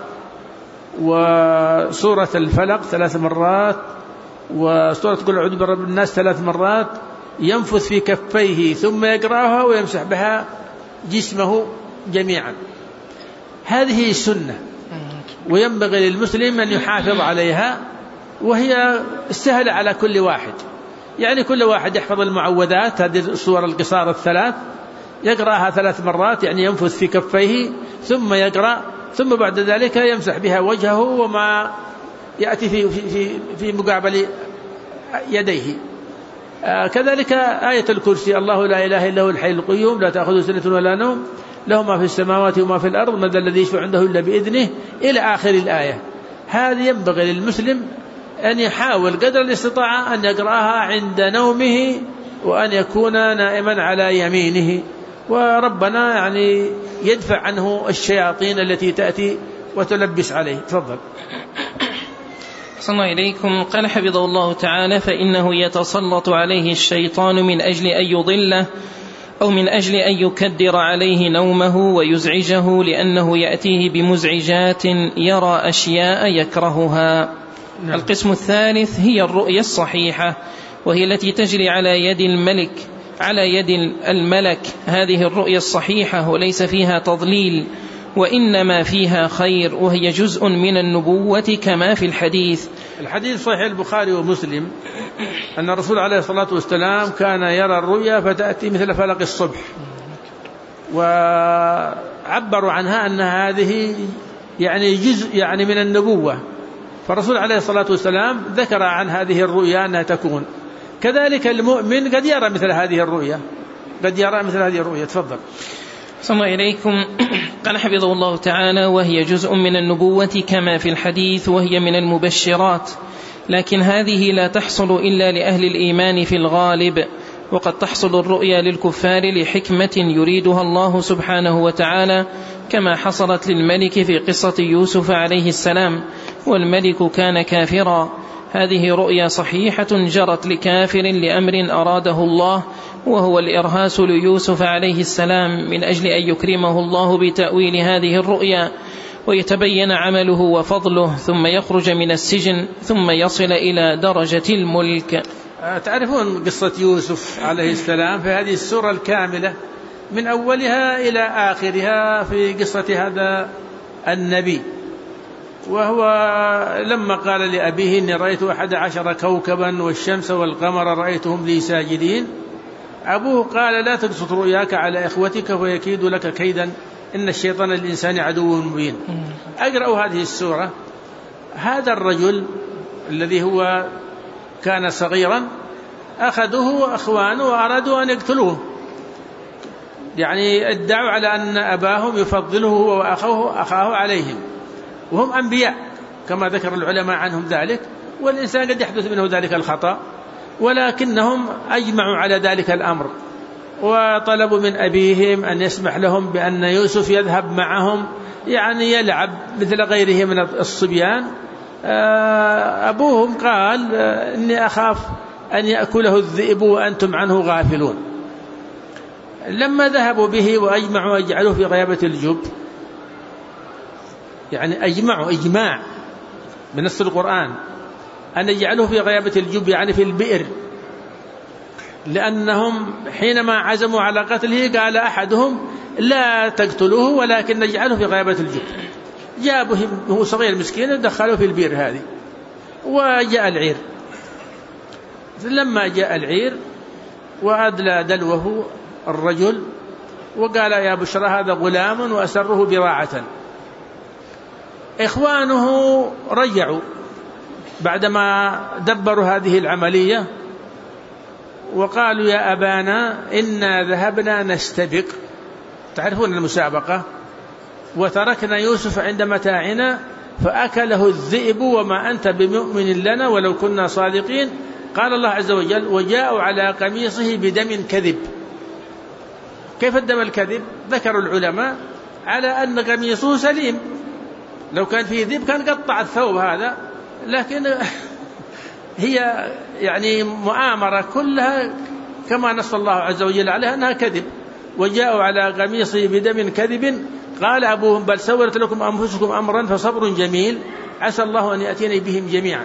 وسورة الفلق 3 مرات، وسورة قل أعوذ برب الناس 3 مرات، ينفث في كفيه ثم يقرأها ويمسح بها جسمه جميعا. هذه السنة، وينبغي للمسلم أن يحافظ عليها، وهي سهلة على كل واحد. يعني كل واحد يحفظ المعوذات، هذه السور القصار 3، يقرأها 3 مرات، يعني ينفث في كفيه ثم يقرأ، ثم بعد ذلك يمسح بها وجهه وما يأتي في مقابل يديه. كذلك آية الكرسي، الله لا إله إلا هو الحي القيوم لا تأخذه سنة ولا نوم له ما في السماوات وما في الأرض من ذا الذي يشفع عنده إلا بإذنه إلى آخر الآية. هذه ينبغي للمسلم أن يحاول قدر الاستطاعة أن يقرأها عند نومه، وأن يكون نائما على يمينه، وربنا يعني يدفع عنه الشياطين التي تأتي وتلبس عليه. تفضل. صلى الله إليكم. قال حفظه الله تعالى: فإنه يتسلط عليه الشيطان من أجل أن يضله، أو من أجل أن يكدر عليه نومه ويزعجه، لأنه يأتيه بمزعجات يرى أشياء يكرهها. نعم. القسم الثالث هي الرؤيا الصحيحة، وهي التي تجري على يد الملك. هذه الرؤيا الصحيحة وليس فيها تضليل، وإنما فيها خير، وهي جزء من النبوة كما في الحديث صحيح البخاري ومسلم أن الرسول عليه الصلاة والسلام كان يرى الرؤيا فتأتي مثل فلق الصبح، وعبروا عنها أن هذه يعني جزء يعني من النبوة. فالرسول عليه الصلاة والسلام ذكر عن هذه الرؤيا أنها تكون كذلك. المؤمن قد يرى مثل هذه الرؤيا. تفضل. صلى الله إليكم. قال حفظه الله تعالى: وهي جزء من النبوة كما في الحديث، وهي من المبشرات، لكن هذه لا تحصل إلا لأهل الإيمان في الغالب، وقد تحصل الرؤيا للكفار لحكمة يريدها الله سبحانه وتعالى، كما حصلت للملك في قصة يوسف عليه السلام، والملك كان كافرا، هذه رؤيا صحيحة جرت لكافر لأمر أراده الله، وهو الإرهاس ليوسف عليه السلام من أجل أن يكرمه الله بتأويل هذه الرؤيا ويتبين عمله وفضله، ثم يخرج من السجن ثم يصل إلى درجة الملك. تعرفون قصة يوسف عليه السلام في هذه السورة الكاملة من أولها إلى آخرها في قصة هذا النبي، وهو لما قال لأبيه إني رأيت 11 كوكبا والشمس والقمر رأيتهم لي ساجدين، أبوه قال لا تبسط رؤياك على إخوتك ويكيد لك كيدا إن الشيطان الإنسان عدو مبين. أقرأوا هذه السورة. هذا الرجل الذي هو كان صغيرا أخذوه أخوانه وأرادوا أن يقتلوه، يعني ادعوا على أن أباهم يفضله هو وأخاه عليهم، وهم أنبياء كما ذكر العلماء عنهم ذلك، والإنسان قد يحدث منه ذلك الخطأ، ولكنهم أجمعوا على ذلك الأمر وطلبوا من أبيهم أن يسمح لهم بأن يوسف يذهب معهم يعني يلعب مثل غيره من الصبيان. أبوهم قال إني أخاف أن يأكله الذئب وأنتم عنه غافلون. لما ذهبوا به وأجمعوا يجعلوه في غيابة الجب، يعني أجمعوا إجماع بنص القرآن أن يجعلوه في غيابة الجب يعني في البئر، لأنهم حينما عزموا على قتله قال أحدهم لا تقتلوه ولكن نجعله في غيابة الجب. جابه هو صغير مسكين ودخلوه في البئر هذه، وجاء العير. لما جاء العير وأدلى دلوه الرجل وقال يا بشرى هذا غلام وأسره بضاعة. إخوانه رجعوا بعدما دبروا هذه العملية وقالوا يا أبانا إنا ذهبنا نستبق، تعرفون المسابقة، وتركنا يوسف عند متاعنا فأكله الذئب وما أنت بمؤمن لنا ولو كنا صادقين. قال الله عز وجل وجاءوا على قميصه بدم كذب. كيف الدم الكذب؟ ذكر العلماء على أن قميصه سليم، لو كان فيه ذئب كان قطع الثوب هذا، لكن هي يعني مؤامرة كلها كما نص الله عز وجل عليها أنها كذب. وجاءوا على قميصه بدم كذب قال أبوهم بل سولت لكم أنفسكم أمرا فصبر جميل عسى الله أن يأتيني بهم جميعا.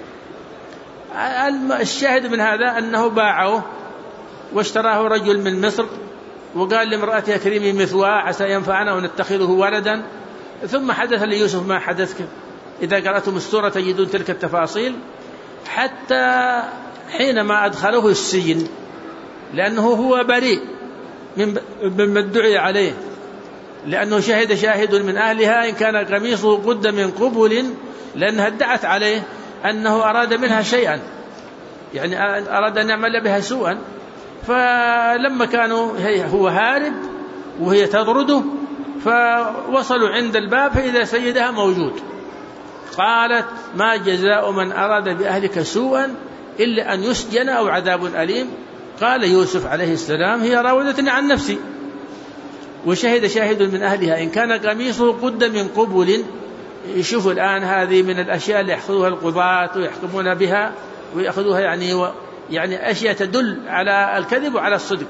الشاهد من هذا أنه باعوه واشتراه رجل من مصر وقال لامرأته أكرمي مثواه عسى ينفعنا ونتخذه ولدا. ثم حدث ليوسف ما حدث، إذا قرأتم السورة تجدون تلك التفاصيل، حتى حينما أدخله السجن لأنه هو بريء مما ادعي عليه، لأنه شهد شاهد من أهلها إن كان قميصه قد من قبل، لأنها ادعت عليه أنه أراد منها شيئا، يعني أراد أن يعمل بها سوءا. فلما كانوا هو هارب وهي تطرده فوصلوا عند الباب فإذا سيدها موجود. قالت ما جزاء من أراد بأهلك سوءا إلا أن يسجن أو عذاب أليم. قال يوسف عليه السلام هي راودتني عن نفسي وشهد شاهد من أهلها إن كان قميصه قد من قبل. يشوفوا الآن هذه من الأشياء اللي يأخذوها القضاة ويحكمون بها ويأخذوها يعني أشياء تدل على الكذب وعلى الصدق.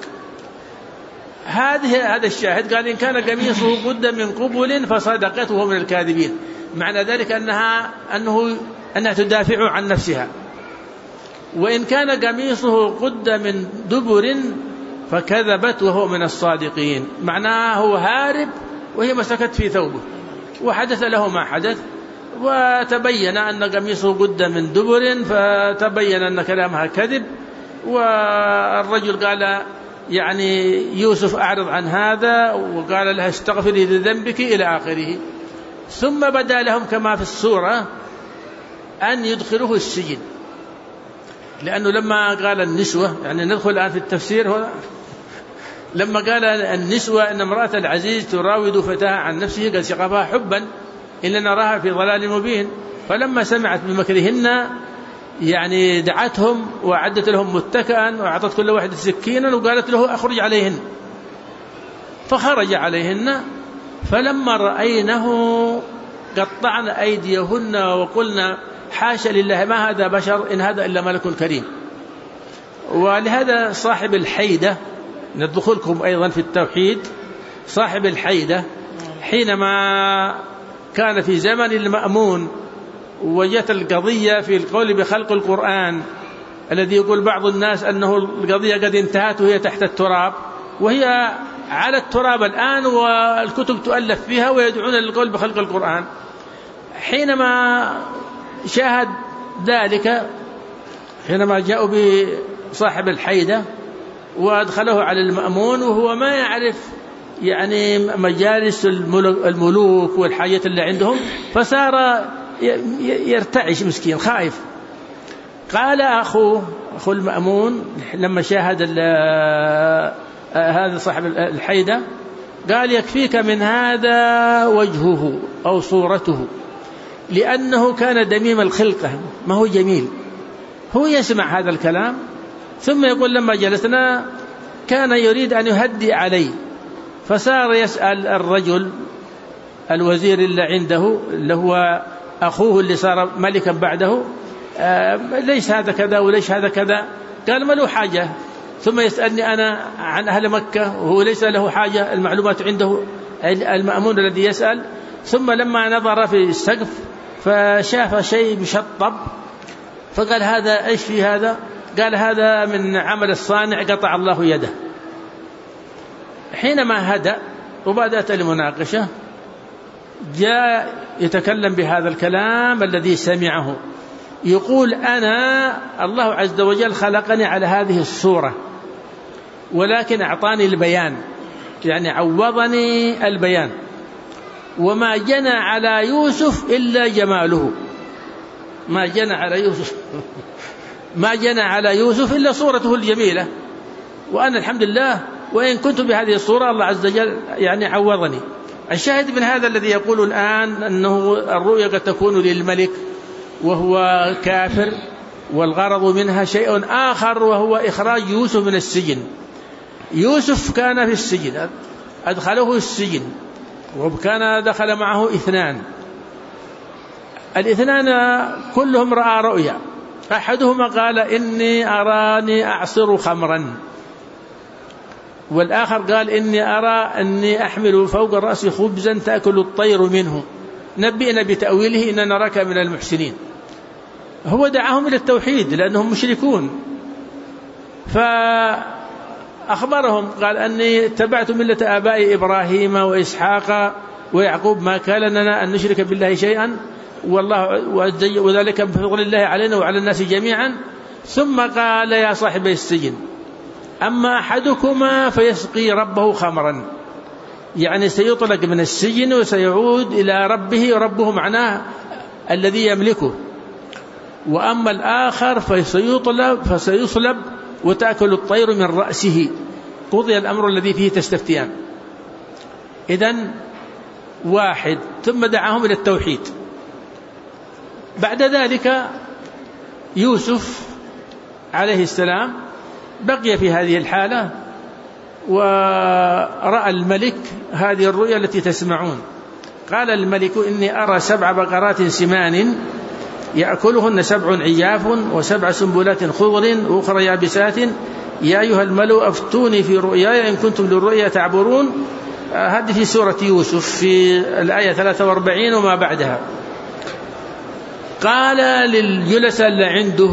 هذا الشاهد قال إن كان قميصه قد من قبل فصدقت وهو من الكاذبين، معنى ذلك أنها تدافع عن نفسها. وإن كان قميصه قد من دبر فكذبت وهو من الصادقين، معناه هو هارب وهي مسكت في ثوبه وحدث له ما حدث، وتبين أن قميصه قد من دبر فتبين أن كلامها كذب. والرجل قال يعني يوسف أعرض عن هذا، وقال لها استغفري لذنبك إلى آخره. ثم بدا لهم كما في السورة أن يدخلوه السجن، لأنه لما قال النسوة، يعني ندخل الآن في التفسير هنا، لما قال النسوة أن امرأة العزيز تراود فتاها عن نفسه قد شغفها حبا إلا نراها في ضلال مبين. فلما سمعت بمكرهن يعني دعتهم وأعدت لهم متكئا وأعطت كل واحد سكينا وقالت له أخرج عليهن. فخرج عليهن فلما رأينه قطعن أيديهن وقلنا حاشا لله، ما هذا بشر إن هذا إلا ملك كريم. ولهذا صاحب الحيدة، ندخلكم أيضا في التوحيد، صاحب الحيدة حينما كان في زمن المأمون وجت القضية في القول بخلق القرآن، الذي يقول بعض الناس أنه القضية قد انتهت وهي تحت التراب، وهي على التراب الآن والكتب تؤلف فيها ويدعون للقول بخلق القرآن. حينما شاهد ذلك، حينما جاءوا بصاحب الحيدة وأدخله على المأمون وهو ما يعرف يعني مجالس الملوك والحاجات اللي عندهم، فصار يرتعش مسكين خائف. قال أخو المأمون لما شاهد هذا صاحب الحيدة، قال يكفيك من هذا وجهه أو صورته، لأنه كان دميم الخلقة، ما هو جميل. هو يسمع هذا الكلام ثم يقول لما جلسنا كان يريد أن يهدئ علي، فصار يسأل الرجل الوزير اللي عنده اللي هو أخوه اللي صار ملكا بعده، ليش هذا كذا وليش هذا كذا؟ قال ما له حاجة. ثم يسألني أنا عن أهل مكة وهو ليس له حاجة، المعلومات عنده المأمون الذي يسأل. ثم لما نظر في السقف فشاف شيء مشطب، فقال هذا إيش في هذا؟ قال هذا من عمل الصانع قطع الله يده. حينما هدأ وبدأت المناقشة جاء يتكلم بهذا الكلام الذي سمعه، يقول أنا الله عز وجل خلقني على هذه الصورة، ولكن أعطاني البيان، يعني عوضني البيان، وما جنى على يوسف إلا جماله، ما جنى على يوسف ما جنى على يوسف إلا صورته الجميلة، وأنا الحمد لله وإن كنت بهذه الصورة الله عز وجل يعني عوضني. الشاهد من هذا الذي يقول الآن أنه الرؤيا قد تكون للملك وهو كافر، والغرض منها شيء آخر وهو إخراج يوسف من السجن. يوسف كان في السجن، أدخله السجن، وكان دخل معه 2، الاثنان كلهم رأى رؤيا. أحدهما قال إني أراني أعصر خمرا، والآخر قال إني أرى أني أحمل فوق رأسي خبزا تأكل الطير منه، نبئنا بتأويله إن نراك من المحسنين. هو دعاهم إلى التوحيد لأنهم مشركون، فأخبرهم قال أني اتبعت ملة آبائي إبراهيم وإسحاق ويعقوب ما كان لنا أن نشرك بالله شيئا والله وذلك بفضل الله علينا وعلى الناس جميعا. ثم قال يا صاحبي السجن أما أحدكما فيسقي ربه خمرا، يعني سيطلق من السجن وسيعود إلى ربه، وربه معناه الذي يملكه، وأما الآخر فسيصلب وتأكل الطير من رأسه، قضي الأمر الذي فيه تستفتيان. إذن واحد. ثم دعاهم إلى التوحيد. بعد ذلك يوسف عليه السلام بقي في هذه الحالة، ورأى الملك هذه الرؤيا التي تسمعون. قال الملك إني أرى 7 بقرات سمان يأكلهن 7 عجاف و7 سنبلات خضر وأخرى يابسات، يا أيها الملو أفتوني في رؤياي إن كنتم للرؤيا تعبرون. هذه في سورة يوسف في الآية 43 وما بعدها. قال للجلساء اللي عنده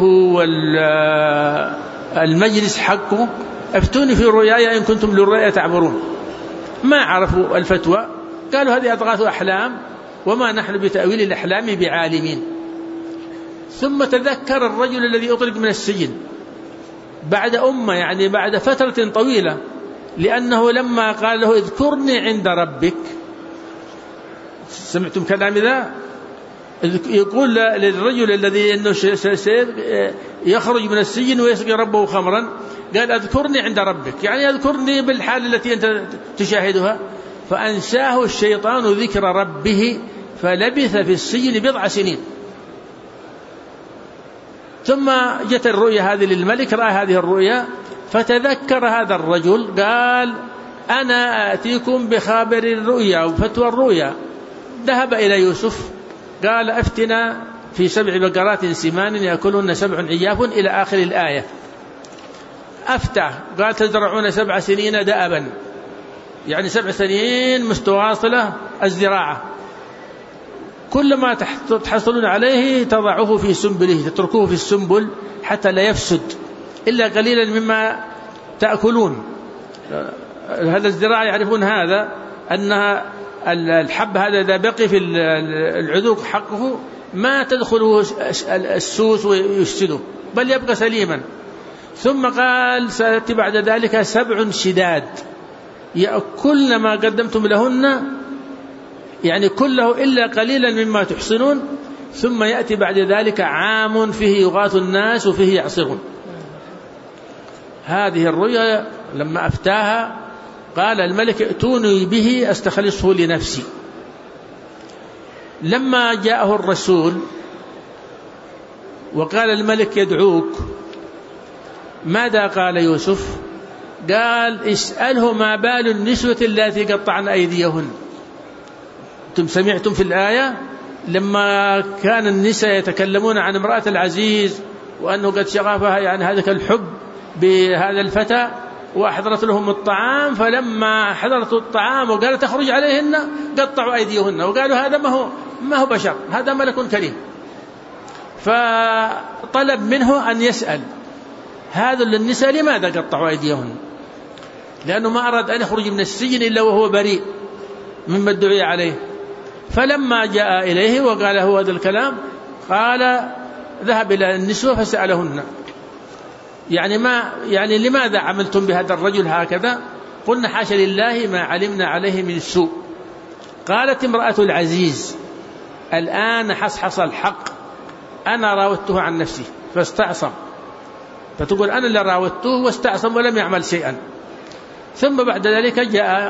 والمجلس حقه أفتوني في رؤياي إن كنتم للرؤيا تعبرون. ما عرفوا الفتوى، قالوا هذه أضغاث أحلام وما نحن بتأويل الأحلام بعالمين. ثم تذكر الرجل الذي أطلق من السجن بعد يعني بعد فترة طويلة، لأنه لما قال له اذكرني عند ربك، سمعتم كلام ذا؟ يقول للرجل الذي إنه يخرج من السجن ويسقي ربه خمرا، قال اذكرني عند ربك، يعني اذكرني بالحال التي أنت تشاهدها. فأنساه الشيطان ذكر ربه فلبث في السجن 7 سنين. ثم جت الرؤيا هذه للملك، رأى هذه الرؤيا فتذكر هذا الرجل، قال أنا آتيكم بخابر الرؤيا وفتوى الرؤيا. ذهب إلى يوسف قال أفتنا في 7 بقرات سمان يأكلهن 7 عجاف إلى آخر الآية. أفتى قال تزرعون 7 سنين دأبا، يعني 7 سنين مستواصلة الزراعة، كل ما تحصلون عليه تضعوه في سنبله، تتركوه في السنبل حتى لا يفسد إلا قليلا مما تأكلون. هذا الزراعة يعرفون هذا، أنها الحب هذا إذا بقي في العذوق حقه ما تدخله السوس ويفسده بل يبقى سليما. ثم قال سيأتي بعد ذلك 7 شداد يأكلن ما قدمتم لهن، يعني كله إلا قليلا مما تحصنون. ثم يأتي بعد ذلك عام فيه يغاث الناس وفيه يعصرون. هذه الرؤيا لما أفتاها قال الملك ائتوني به أستخلصه لنفسي. لما جاءه الرسول وقال الملك يدعوك، ماذا قال يوسف؟ قال اسأله ما بال النسوة التي قطعن أيديهن. أنتم سمعتم في الآية لما كان النساء يتكلمون عن امرأة العزيز وأنه قد شغفها يعني هذا الحب بهذا الفتى وأحضرت لهم الطعام، فلما حضرت الطعام وقالت تخرج عليهن قطعوا أيديهن وقالوا هذا ما هو بشر، هذا ملك كريم. فطلب منه أن يسأل هذا للنساء لماذا قطعوا أيديهن، لأنه ما أراد أن يخرج من السجن إلا وهو بريء مما ادعي عليه. فلما جاء إليه وقال هو هذا الكلام قال ذهب إلى النسوة فسألهن يعني لماذا عملتم بهذا الرجل هكذا؟ قلنا حاشا لله ما علمنا عليه من سوء. قالت امرأة العزيز الآن حصحص الحق، أنا راودته عن نفسي فاستعصم، فتقول أنا اللي راودته واستعصم ولم يعمل شيئا. ثم بعد ذلك جاء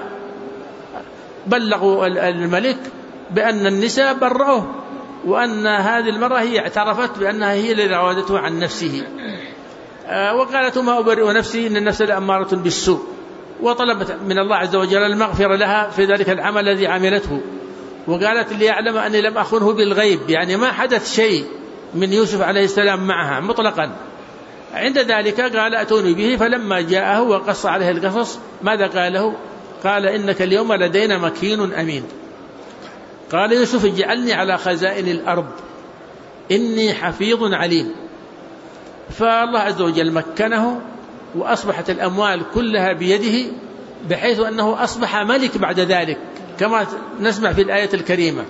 بلغوا الملك بأن النساء برأوه وأن هذه المرأة هي اعترفت بأنها هي اللي راودته عن نفسه، وقالت ما أبرئ نفسي إن النفس لأمارة بالسوء، وطلبت من الله عز وجل المغفرة لها في ذلك العمل الذي عملته. وقالت ليعلم أني لم أخنه بالغيب، يعني ما حدث شيء من يوسف عليه السلام معها مطلقا. عند ذلك قال أتوني به، فلما جاءه وقص عليه القصص ماذا قاله؟ قال إنك اليوم لدينا مكين أمين. قال يوسف اجعلني على خزائن الأرض إني حفيظ عليم. فالله عز وجل مكنه وأصبحت الأموال كلها بيده، بحيث أنه أصبح ملك بعد ذلك كما نسمع في الآية الكريمة.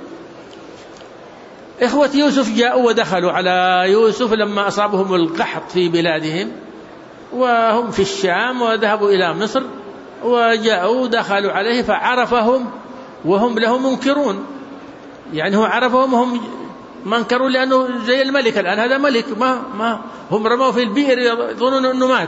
إخوة يوسف جاءوا ودخلوا على يوسف لما أصابهم القحط في بلادهم وهم في الشام، وذهبوا إلى مصر وجاءوا دخلوا عليه فعرفهم وهم له منكرون، يعني هو عرفهم وهم منكروا لأنه زي الملك الآن، هذا ملك ما هم رموا في البئر يظنون أنه مات.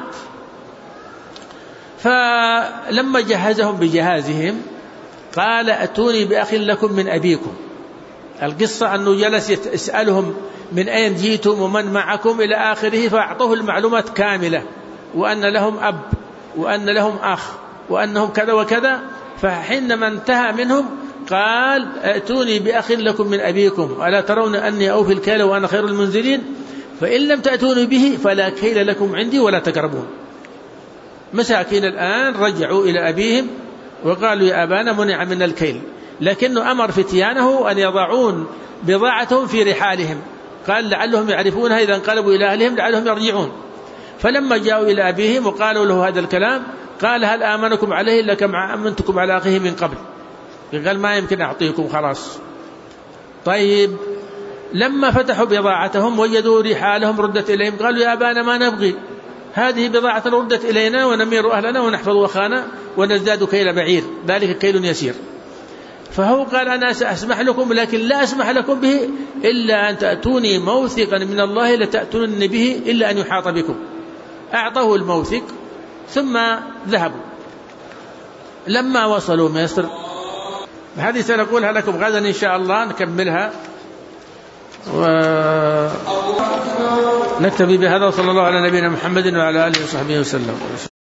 فلما جهزهم بجهازهم قال أتوني بأخ لكم من أبيكم. القصة أنه جلس يسألهم من أين جئتم ومن معكم إلى آخره، فأعطوه المعلومات كاملة، وأن لهم أب وأن لهم أخ وأنهم كذا وكذا. فحينما انتهى منهم قال أتوني بأخ لكم من أبيكم ألا ترون أني أوفي الكيل وأنا خير المنزلين، فإن لم تأتوني به فلا كيل لكم عندي ولا تقربون. مساكين الآن رجعوا إلى أبيهم وقالوا يا أبانا منع من الكيل، لكنه أمر فتيانه أن يضعون بضاعتهم في رحالهم، قال لعلهم يعرفونها إذا انقلبوا إلى أهلهم لعلهم يرجعون. فلما جاءوا إلى أبيهم وقالوا له هذا الكلام قال هل آمنكم عليه إلا كما أمنتكم على أخيه من قبل، قال ما يمكن أعطيكم خلاص. طيب لما فتحوا بضاعتهم وجدوا رحالهم ردت إليهم قالوا يا أبانا ما نبغي، هذه بضاعة ردت إلينا ونمير أهلنا ونحفظ أخانا ونزداد كيل بعير ذلك كيل يسير. فهو قال أنا سأسمح لكم لكن لا أسمح لكم به إلا أن تأتوني موثقا من الله لتأتونني به إلا أن يحاط بكم. أعطوه الموثق ثم ذهبوا. لما وصلوا مصر، هذه سنقولها لكم غدا إن شاء الله نكملها، ونكتفي بهذا. وصلى الله على نبينا محمد وعلى آله وصحبه وسلم.